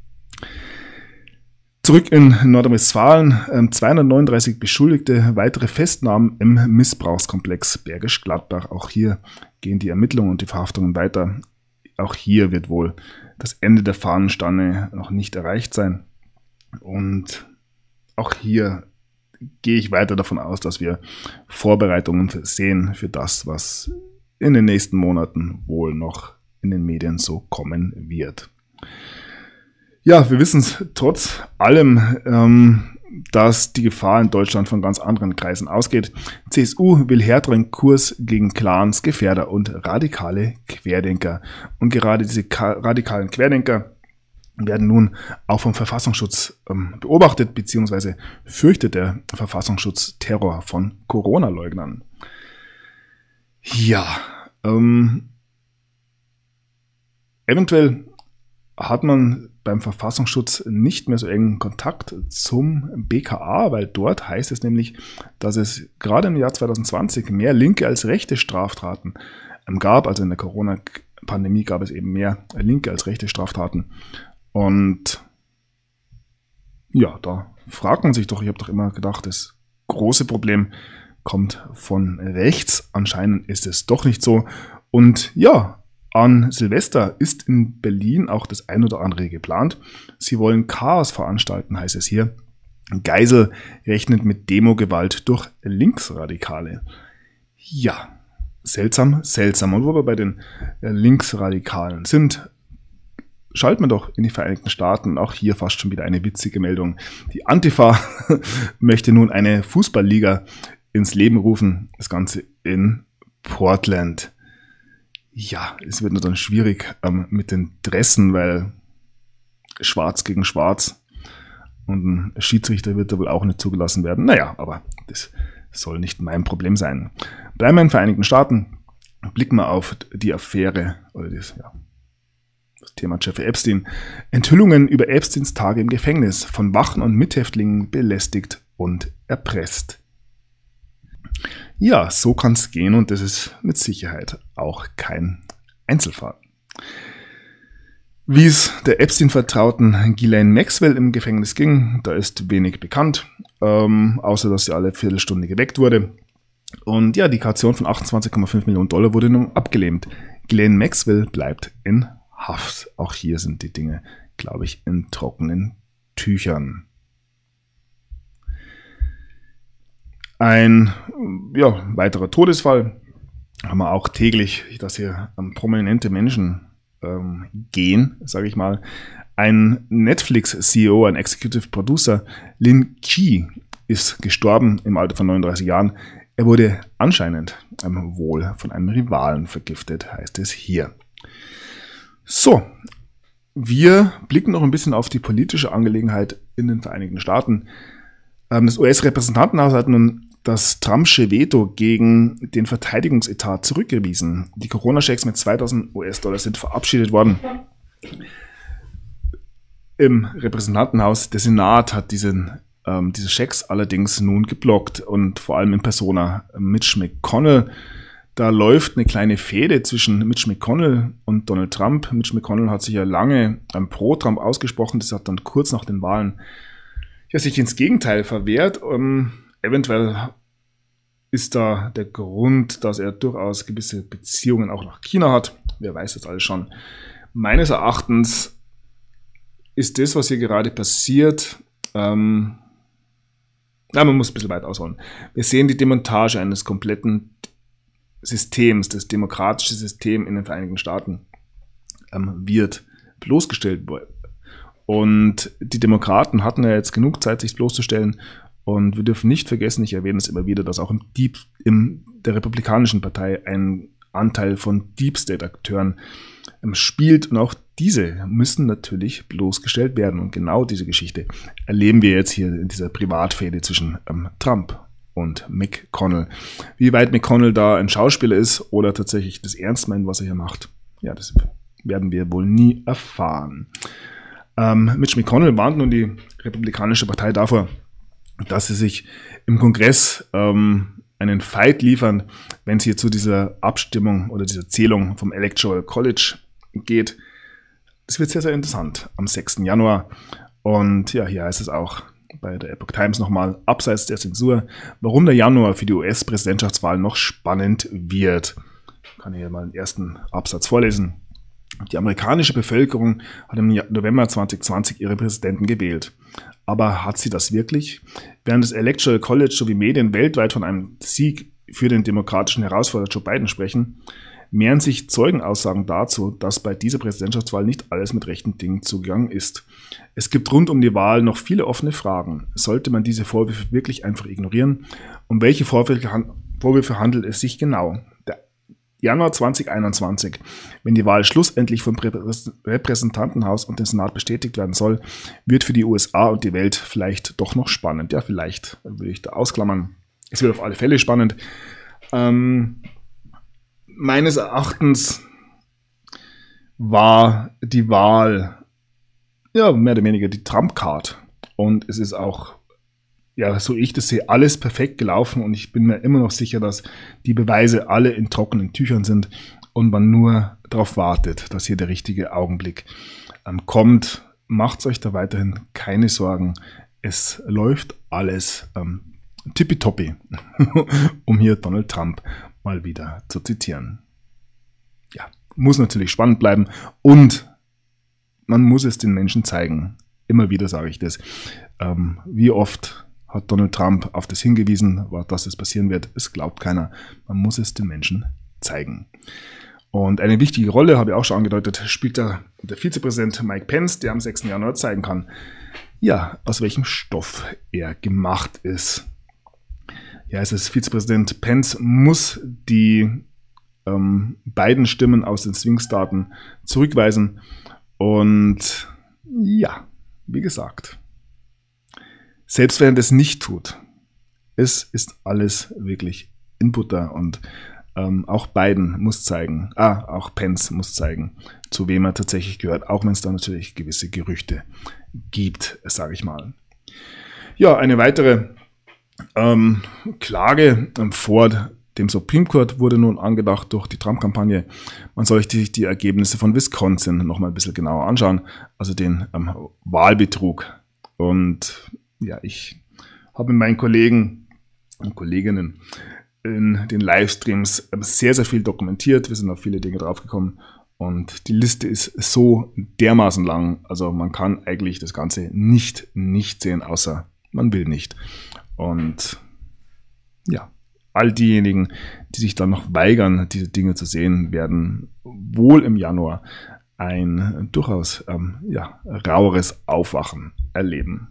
Zurück in Nordrhein-Westfalen. 239 Beschuldigte, weitere Festnahmen im Missbrauchskomplex Bergisch Gladbach. Auch hier gehen die Ermittlungen und die Verhaftungen weiter. Auch hier wird wohl das Ende der Fahnenstange noch nicht erreicht sein. Und auch hier gehe ich weiter davon aus, dass wir Vorbereitungen sehen für das, was in den nächsten Monaten wohl noch in den Medien so kommen wird. Ja, wir wissen es trotz allem, dass die Gefahr in Deutschland von ganz anderen Kreisen ausgeht. CSU will härteren Kurs gegen Clans, Gefährder und radikale Querdenker. Und gerade diese radikalen Querdenker werden nun auch vom Verfassungsschutz beobachtet, beziehungsweise fürchtet der Verfassungsschutz Terror von Corona-Leugnern. Ja, eventuell hat man beim Verfassungsschutz nicht mehr so engen Kontakt zum BKA, weil dort heißt es nämlich, dass es gerade im Jahr 2020 mehr linke als rechte Straftaten gab. Also in der Corona-Pandemie gab es eben mehr linke als rechte Straftaten. Und ja, da fragt man sich doch, ich habe doch immer gedacht, das große Problem kommt von rechts. Anscheinend ist es doch nicht so. Und ja, an Silvester ist in Berlin auch das ein oder andere geplant. Sie wollen Chaos veranstalten, heißt es hier. Geisel rechnet mit Demogewalt durch Linksradikale. Ja, seltsam. Und wo wir bei den Linksradikalen sind, schalten wir doch in die Vereinigten Staaten. Auch hier fast schon wieder eine witzige Meldung. Die Antifa möchte nun eine Fußballliga ins Leben rufen. Das Ganze in Portland. Ja, es wird nur dann schwierig mit den Dressen, weil Schwarz gegen Schwarz und ein Schiedsrichter wird da wohl auch nicht zugelassen werden. Naja, aber das soll nicht mein Problem sein. Bleiben wir in den Vereinigten Staaten, blicken wir auf die Affäre oder das Thema Jeffrey Epstein. Enthüllungen über Epsteins Tage im Gefängnis, von Wachen und Mithäftlingen belästigt und erpresst. Ja, so kann es gehen und das ist mit Sicherheit auch kein Einzelfall. Wie es der Epstein-Vertrauten Ghislaine Maxwell im Gefängnis ging, da ist wenig bekannt, außer dass sie alle Viertelstunde geweckt wurde. Und ja, die Kaution von 28,5 Millionen Dollar wurde nun abgelehnt. Ghislaine Maxwell bleibt in Haft. Auch hier sind die Dinge, glaube ich, in trockenen Tüchern. Ein weiterer Todesfall, haben wir auch täglich, dass hier prominente Menschen gehen, sage ich mal. Ein Netflix-CEO, ein Executive Producer, Lin Chi, ist gestorben im Alter von 39 Jahren. Er wurde anscheinend wohl von einem Rivalen vergiftet, heißt es hier. So, wir blicken noch ein bisschen auf die politische Angelegenheit in den Vereinigten Staaten. Das US-Repräsentantenhaus hat nun das Trumpsche Veto gegen den Verteidigungsetat zurückgewiesen. Die Corona-Schecks mit 2000 US-Dollar sind verabschiedet worden. Im Repräsentantenhaus, der Senat hat diese Schecks allerdings nun geblockt und vor allem in Persona Mitch McConnell. Da läuft eine kleine Fehde zwischen Mitch McConnell und Donald Trump. Mitch McConnell hat sich ja lange pro Trump ausgesprochen, das hat dann kurz nach den Wahlen sich ins Gegenteil verwehrt. Eventuell ist da der Grund, dass er durchaus gewisse Beziehungen auch nach China hat. Wer weiß das alles schon. Meines Erachtens ist das, was hier gerade passiert, man muss ein bisschen weit ausholen. Wir sehen die Demontage eines kompletten Systems, das demokratische System in den Vereinigten Staaten wird bloßgestellt. Und die Demokraten hatten ja jetzt genug Zeit, sich bloßzustellen. Und wir dürfen nicht vergessen, ich erwähne es immer wieder, dass auch in der Republikanischen Partei ein Anteil von Deep State-Akteuren spielt. Und auch diese müssen natürlich bloßgestellt werden. Und genau diese Geschichte erleben wir jetzt hier in dieser Privatfehde zwischen Trump und McConnell. Wie weit McConnell da ein Schauspieler ist oder tatsächlich das ernst meint, was er hier macht, ja, das werden wir wohl nie erfahren. Mitch McConnell warnt nun die Republikanische Partei davor, dass sie sich im Kongress einen Fight liefern, wenn es hier zu dieser Abstimmung oder dieser Zählung vom Electoral College geht. Das wird sehr, sehr interessant am 6. Januar. Und ja, hier heißt es auch bei der Epoch Times nochmal, abseits der Zensur, warum der Januar für die US-Präsidentschaftswahl noch spannend wird. Ich kann hier mal den ersten Absatz vorlesen. Die amerikanische Bevölkerung hat im November 2020 ihre Präsidenten gewählt. Aber hat sie das wirklich? Während das Electoral College sowie Medien weltweit von einem Sieg für den demokratischen Herausforderer Joe Biden sprechen, mehren sich Zeugenaussagen dazu, dass bei dieser Präsidentschaftswahl nicht alles mit rechten Dingen zugegangen ist. Es gibt rund um die Wahl noch viele offene Fragen. Sollte man diese Vorwürfe wirklich einfach ignorieren? Um welche Vorwürfe handelt es sich genau? Januar 2021, wenn die Wahl schlussendlich vom Repräsentantenhaus und dem Senat bestätigt werden soll, wird für die USA und die Welt vielleicht doch noch spannend. Ja, vielleicht würde ich da ausklammern. Es wird auf alle Fälle spannend. Meines Erachtens war die Wahl ja mehr oder weniger die Trump-Card. Und es ist auch, ja, so ich das sehe, alles perfekt gelaufen und ich bin mir immer noch sicher, dass die Beweise alle in trockenen Tüchern sind und man nur darauf wartet, dass hier der richtige Augenblick kommt. Macht euch da weiterhin keine Sorgen. Es läuft alles tippitoppi, um hier Donald Trump mal wieder zu zitieren. Ja, muss natürlich spannend bleiben und man muss es den Menschen zeigen. Immer wieder sage ich das. Wie oft hat Donald Trump auf das hingewiesen, dass es passieren wird. Es glaubt keiner. Man muss es den Menschen zeigen. Und eine wichtige Rolle, habe ich auch schon angedeutet, spielt der Vizepräsident Mike Pence, der am 6. Januar zeigen kann, ja, aus welchem Stoff er gemacht ist. Ja, es ist Vizepräsident Pence muss die beiden Stimmen aus den Swing-Staaten zurückweisen. Und ja, wie gesagt, selbst wenn er das nicht tut, es ist alles wirklich in Butter und auch Biden muss zeigen, auch Pence muss zeigen, zu wem er tatsächlich gehört, auch wenn es da natürlich gewisse Gerüchte gibt, sage ich mal. Ja, eine weitere Klage vor dem Supreme Court wurde nun angedacht durch die Trump-Kampagne. Man soll sich die Ergebnisse von Wisconsin noch mal ein bisschen genauer anschauen, also den Wahlbetrug. Und ja, ich habe mit meinen Kollegen und Kolleginnen in den Livestreams sehr, sehr viel dokumentiert. Wir sind auf viele Dinge draufgekommen und die Liste ist so dermaßen lang. Also man kann eigentlich das Ganze nicht sehen, außer man will nicht. Und ja, all diejenigen, die sich dann noch weigern, diese Dinge zu sehen, werden wohl im Januar ein durchaus raueres Aufwachen erleben.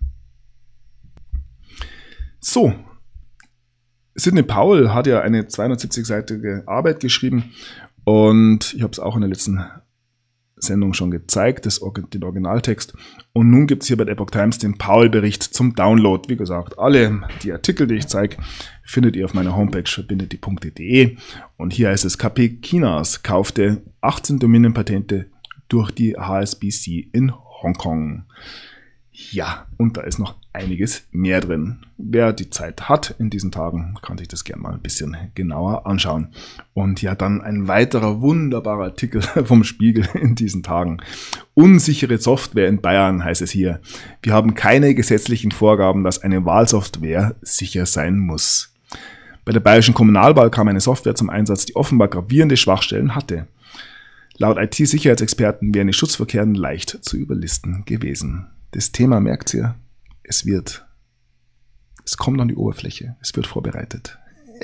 So, Sidney Powell hat ja eine 270-seitige Arbeit geschrieben und ich habe es auch in der letzten Sendung schon gezeigt, den Originaltext. Und nun gibt es hier bei der Epoch Times den Paul-Bericht zum Download. Wie gesagt, alle die Artikel, die ich zeige, findet ihr auf meiner Homepage verbindetdie.de. Und hier heißt es, KP Chinas kaufte 18 Dominion-Patente durch die HSBC in Hongkong. Ja, und da ist noch einiges mehr drin. Wer die Zeit hat in diesen Tagen, kann sich das gerne mal ein bisschen genauer anschauen. Und ja, dann ein weiterer wunderbarer Artikel vom Spiegel in diesen Tagen. Unsichere Software in Bayern, heißt es hier. Wir haben keine gesetzlichen Vorgaben, dass eine Wahlsoftware sicher sein muss. Bei der bayerischen Kommunalwahl kam eine Software zum Einsatz, die offenbar gravierende Schwachstellen hatte. Laut IT-Sicherheitsexperten wären die Schutzverkehren leicht zu überlisten gewesen. Das Thema, merkt ihr, es kommt an die Oberfläche, es wird vorbereitet.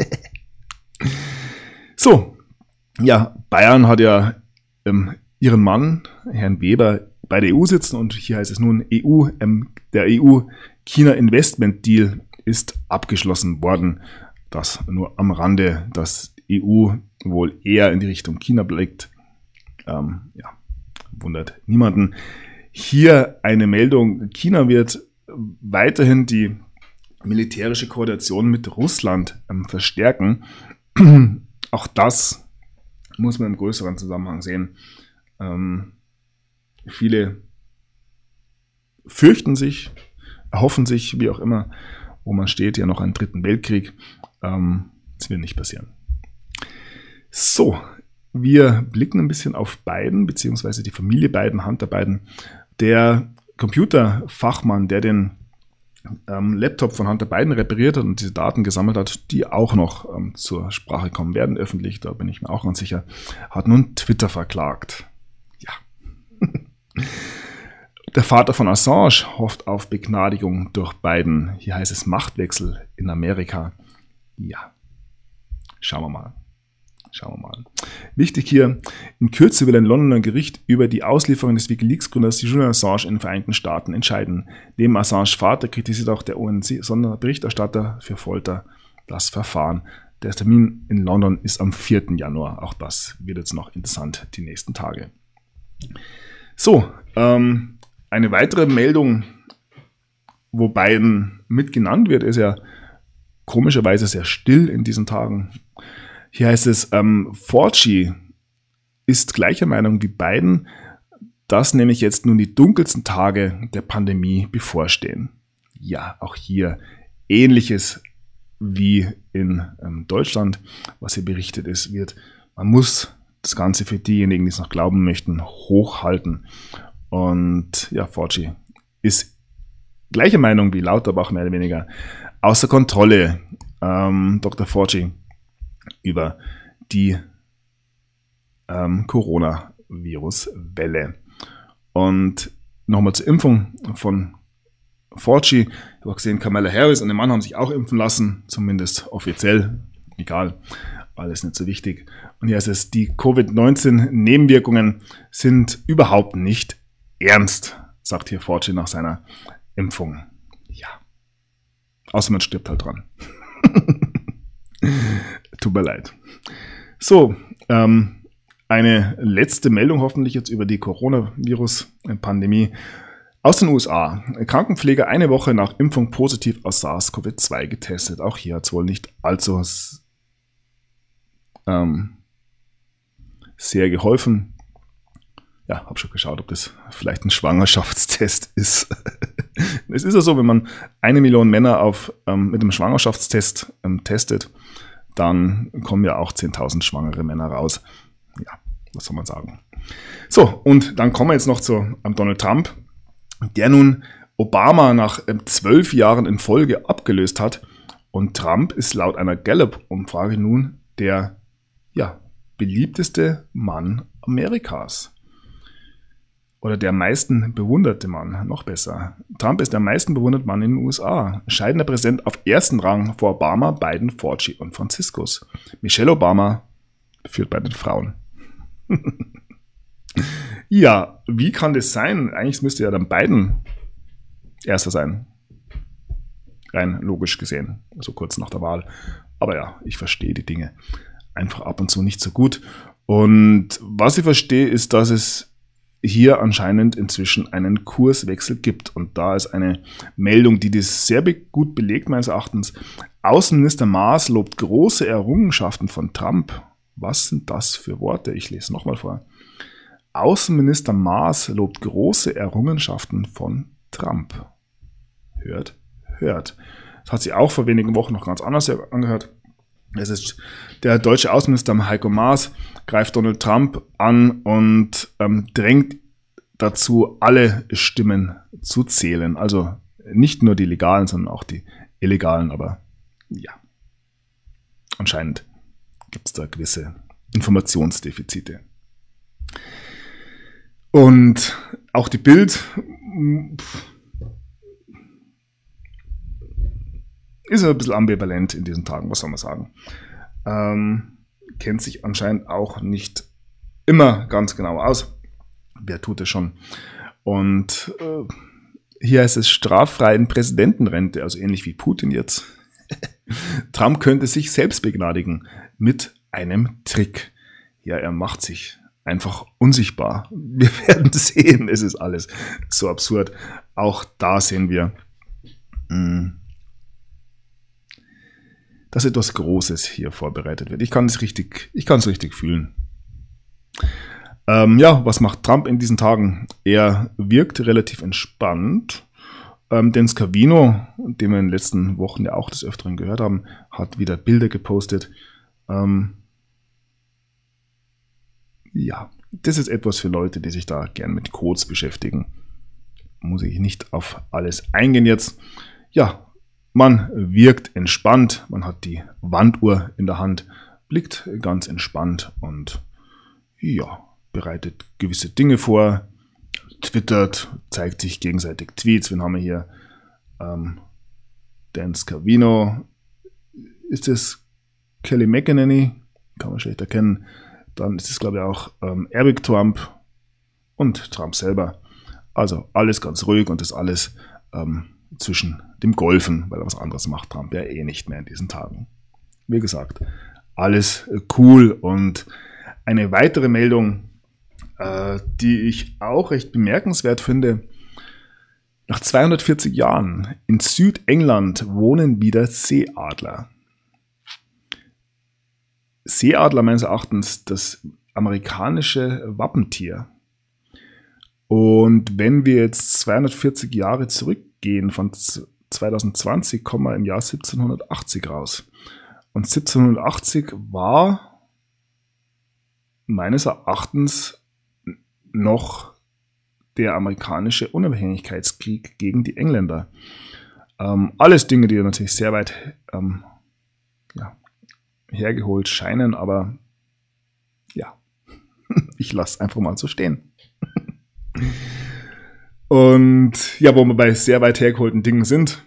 So, ja, Bayern hat ja ihren Mann, Herrn Weber, bei der EU sitzen und hier heißt es nun, der EU-China-Investment-Deal ist abgeschlossen worden. Das nur am Rande, dass EU wohl eher in die Richtung China blickt. Wundert niemanden. Hier eine Meldung, China wird weiterhin die militärische Koordination mit Russland verstärken. Auch das muss man im größeren Zusammenhang sehen. Viele fürchten sich, erhoffen sich, wie auch immer, wo man steht, ja noch einen dritten Weltkrieg. Das wird nicht passieren. So, wir blicken ein bisschen auf Biden, beziehungsweise die Familie Biden, Hunter Biden. Der Computerfachmann, der den Laptop von Hunter Biden repariert hat und diese Daten gesammelt hat, die auch noch zur Sprache kommen werden, öffentlich, da bin ich mir auch ganz sicher, hat nun Twitter verklagt. Ja. Der Vater von Assange hofft auf Begnadigung durch Biden. Hier heißt es Machtwechsel in Amerika. Ja, schauen wir mal. Wichtig hier, in Kürze will ein Londoner Gericht über die Auslieferung des WikiLeaks-Gründers Julian Assange in den Vereinigten Staaten entscheiden. Neben Assanges Vater kritisiert auch der ONC-Sonderberichterstatter für Folter das Verfahren. Der Termin in London ist am 4. Januar. Auch das wird jetzt noch interessant die nächsten Tage. So, eine weitere Meldung, wo Biden mit genannt wird, ist ja komischerweise sehr still in diesen Tagen. Hier heißt es, Fauci ist gleicher Meinung wie Biden, dass nämlich jetzt nun die dunkelsten Tage der Pandemie bevorstehen. Ja, auch hier Ähnliches wie in Deutschland, was hier berichtet ist, man muss das Ganze für diejenigen, die es noch glauben möchten, hochhalten. Und ja, Fauci ist gleicher Meinung wie Lauterbach, mehr oder weniger, außer Kontrolle. Dr. Fauci über die Coronavirus-Welle. Und nochmal zur Impfung von Fauci. Ich habe auch gesehen, Kamala Harris und der Mann haben sich auch impfen lassen, zumindest offiziell. Egal, alles nicht so wichtig. Und hier heißt es, die Covid-19-Nebenwirkungen sind überhaupt nicht ernst, sagt hier Fauci nach seiner Impfung. Ja, außer man stirbt halt dran. Tut mir leid. So, eine letzte Meldung hoffentlich jetzt über die Coronavirus-Pandemie aus den USA. Krankenpfleger eine Woche nach Impfung positiv aus SARS-CoV-2 getestet. Auch hier hat es wohl nicht allzu sehr geholfen. Ja, habe schon geschaut, ob das vielleicht ein Schwangerschaftstest ist. Es ist ja so, wenn man 1 Million Männer mit einem Schwangerschaftstest testet, dann kommen ja auch 10.000 schwangere Männer raus. Ja, was soll man sagen. So, und dann kommen wir jetzt noch zu Donald Trump, der nun Obama nach 12 Jahren in Folge abgelöst hat. Und Trump ist laut einer Gallup-Umfrage nun der beliebteste Mann Amerikas. Oder der am meisten bewunderte Mann, noch besser. Trump ist der am meisten bewunderte Mann in den USA. Scheidender Präsident auf ersten Rang vor Obama, Biden, Fauci und Franziskus. Michelle Obama führt bei den Frauen. Ja, wie kann das sein? Eigentlich müsste ja dann Biden Erster sein. Rein logisch gesehen, so kurz nach der Wahl. Aber ja, ich verstehe die Dinge einfach ab und zu nicht so gut. Und was ich verstehe, ist, dass es hier anscheinend inzwischen einen Kurswechsel gibt. Und da ist eine Meldung, die das sehr gut belegt, meines Erachtens. Außenminister Maas lobt große Errungenschaften von Trump. Was sind das für Worte? Ich lese nochmal vor. Außenminister Maas lobt große Errungenschaften von Trump. Hört, hört. Das hat sich auch vor wenigen Wochen noch ganz anders angehört. Es ist der deutsche Außenminister Heiko Maas greift Donald Trump an und drängt dazu, alle Stimmen zu zählen. Also nicht nur die legalen, sondern auch die illegalen. Aber ja, anscheinend gibt es da gewisse Informationsdefizite. Und auch die Bild ist ein bisschen ambivalent in diesen Tagen, was soll man sagen. Kennt sich anscheinend auch nicht immer ganz genau aus. Wer tut es schon? Und hier heißt es straffreien Präsidentenrente, also ähnlich wie Putin jetzt. Trump könnte sich selbst begnadigen mit einem Trick. Ja, er macht sich einfach unsichtbar. Wir werden sehen, es ist alles so absurd. Auch da sehen wir, dass etwas Großes hier vorbereitet wird. Ich kann es richtig fühlen. Ja, was macht Trump in diesen Tagen? Er wirkt relativ entspannt. Den Scavino, den wir in den letzten Wochen ja auch des Öfteren gehört haben, hat wieder Bilder gepostet. Ja, das ist etwas für Leute, die sich da gern mit Codes beschäftigen. Muss ich nicht auf alles eingehen jetzt. Ja, man wirkt entspannt, man hat die Wanduhr in der Hand, blickt ganz entspannt und ja, bereitet gewisse Dinge vor, twittert, zeigt sich gegenseitig Tweets. Wen haben wir hier? Dan Scavino. Ist es Kelly McEnany? Kann man schlecht erkennen. Dann ist es, glaube ich, auch Eric Trump und Trump selber. Also alles ganz ruhig und das alles zwischen dem Golfen, weil er was anderes macht Trump ja eh nicht mehr in diesen Tagen. Wie gesagt, alles cool. Und eine weitere Meldung, die ich auch recht bemerkenswert finde: Nach 240 Jahren in Südengland wohnen wieder Seeadler. Seeadler meines Erachtens das amerikanische Wappentier. Und wenn wir jetzt 240 Jahre zurückgehen, von 2020 kommen wir im Jahr 1780 raus. Und 1780 war meines Erachtens noch der amerikanische Unabhängigkeitskrieg gegen die Engländer. Alles Dinge, die natürlich sehr weit hergeholt scheinen, aber ja, ich lasse es einfach mal so stehen. Und ja, wo wir bei sehr weit hergeholten Dingen sind,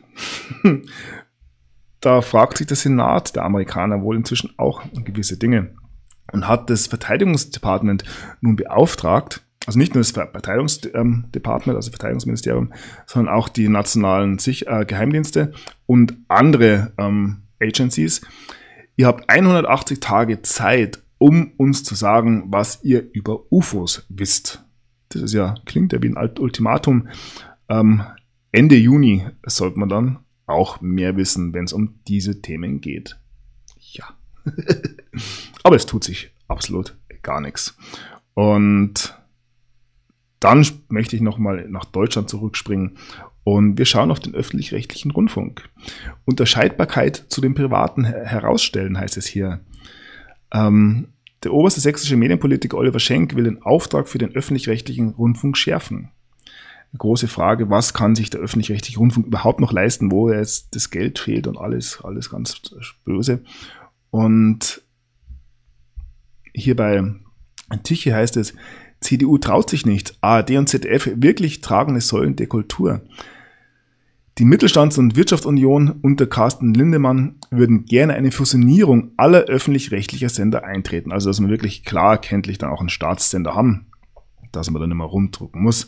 da fragt sich der Senat der Amerikaner wohl inzwischen auch gewisse Dinge und hat das Verteidigungsdepartement nun beauftragt, also nicht nur das Verteidigungsdepartement, also Verteidigungsministerium, sondern auch die nationalen Geheimdienste und andere Agencies. Ihr habt 180 Tage Zeit, um uns zu sagen, was ihr über UFOs wisst. Das ist ja, klingt ja wie ein Ultimatum. Ende Juni sollte man dann auch mehr wissen, wenn es um diese Themen geht. Ja. Aber es tut sich absolut gar nichts. Und dann möchte ich nochmal nach Deutschland zurückspringen und wir schauen auf den öffentlich-rechtlichen Rundfunk. Unterscheidbarkeit zu den privaten herausstellen, heißt es hier. Der oberste sächsische Medienpolitiker Oliver Schenk will den Auftrag für den öffentlich-rechtlichen Rundfunk schärfen. Große Frage, was kann sich der öffentlich-rechtliche Rundfunk überhaupt noch leisten, wo jetzt das Geld fehlt und alles ganz böse. Und hier bei Tichy heißt es, CDU traut sich nicht, ARD und ZDF wirklich tragende Säulen der Kultur. Die Mittelstands- und Wirtschaftsunion unter Carsten Lindemann würden gerne eine Fusionierung aller öffentlich-rechtlicher Sender eintreten. Also dass wir wirklich klar erkenntlich dann auch einen Staatssender haben, dass man dann immer rumdrucken muss.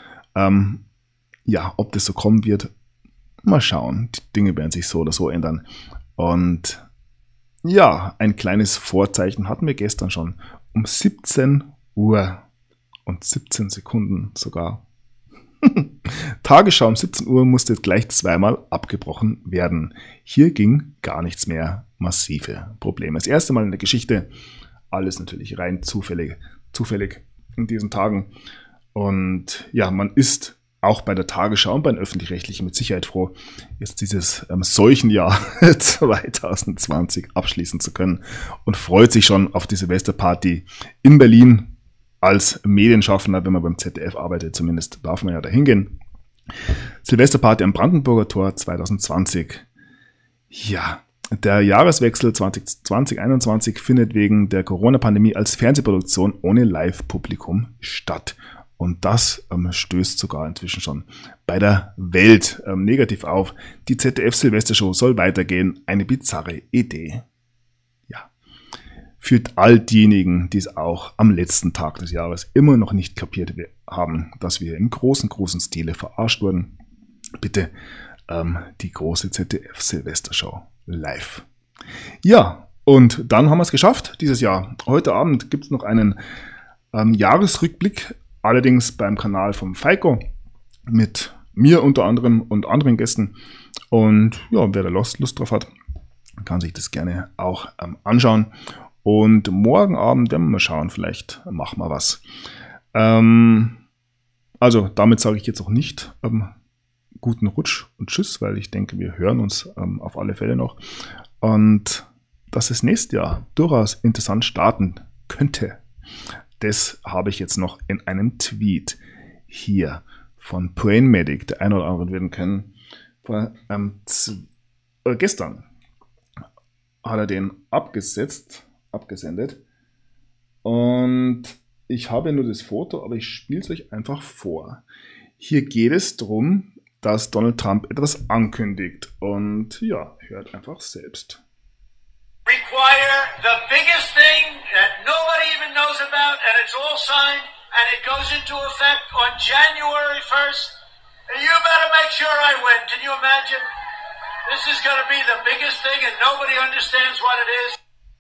Ja, ob das so kommen wird, mal schauen. Die Dinge werden sich so oder so ändern. Und ja, ein kleines Vorzeichen hatten wir gestern schon um 17 Uhr. und 17 Sekunden sogar. Tagesschau um 17 Uhr musste gleich zweimal abgebrochen werden. Hier ging gar nichts mehr. Massive Probleme. Das erste Mal in der Geschichte. Alles natürlich rein zufällig in diesen Tagen. Und ja, man ist auch bei der Tagesschau und bei den Öffentlich-Rechtlichen mit Sicherheit froh, jetzt dieses Seuchenjahr 2020 abschließen zu können und freut sich schon auf die Silvesterparty in Berlin als Medienschaffender, wenn man beim ZDF arbeitet, zumindest darf man ja da hingehen. Silvesterparty am Brandenburger Tor 2020. Ja, der Jahreswechsel 2020-21 findet wegen der Corona-Pandemie als Fernsehproduktion ohne Live-Publikum statt. Und das stößt sogar inzwischen schon bei der Welt negativ auf. Die ZDF-Silvestershow soll weitergehen. Eine bizarre Idee. Ja. Für all diejenigen, die es auch am letzten Tag des Jahres immer noch nicht kapiert haben, dass wir im großen Stile verarscht wurden, bitte die große ZDF-Silvestershow live. Ja, und dann haben wir es geschafft dieses Jahr. Heute Abend gibt es noch einen Jahresrückblick, allerdings beim Kanal vom Feiko mit mir unter anderem und anderen Gästen. Und ja, wer da Lust drauf hat, kann sich das gerne auch anschauen. Und morgen Abend werden wir mal schauen, vielleicht machen wir was. Also damit sage ich jetzt auch nicht guten Rutsch und Tschüss, weil ich denke, wir hören uns auf alle Fälle noch. Und dass es nächstes Jahr durchaus interessant starten könnte, das habe ich jetzt noch in einem Tweet hier von Brain Medic, der eine oder andere werden können. Gestern hat er den abgesendet. Und ich habe nur das Foto, aber ich spiele es euch einfach vor. Hier geht es darum, dass Donald Trump etwas ankündigt. Und ja, hört einfach selbst. Require the biggest thing that nobody even knows about, and it's all signed, and it goes into effect on January 1st. And you better make sure I win. Can you imagine? This is going to be the biggest thing, and nobody understands what it is.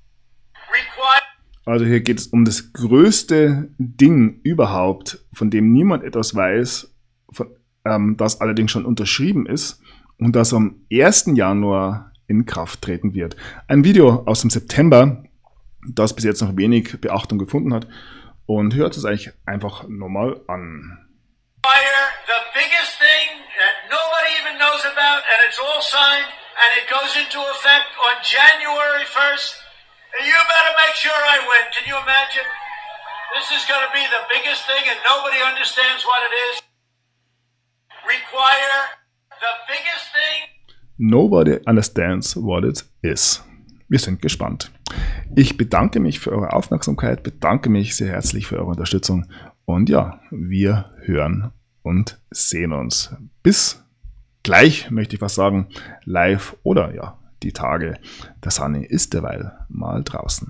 Also hier geht es um das größte Ding überhaupt, von dem niemand etwas weiß, das allerdings schon unterschrieben ist und das am 1. Januar in Kraft treten wird. Ein Video aus dem September, das bis jetzt noch wenig Beachtung gefunden hat, und hört es eigentlich einfach nochmal an. The biggest thing that nobody even knows about, and it's all signed, and it goes into effect on January 1st. And you better make sure I win. Can you imagine? This is going to be the biggest thing, and nobody understands what it is. Require the biggest thing. Nobody understands what it is. Wir sind gespannt. Ich bedanke mich für eure Aufmerksamkeit, bedanke mich sehr herzlich für eure Unterstützung und ja, wir hören und sehen uns. Bis gleich, möchte ich was sagen, live oder ja, die Tage. Der Sunny ist derweil mal draußen.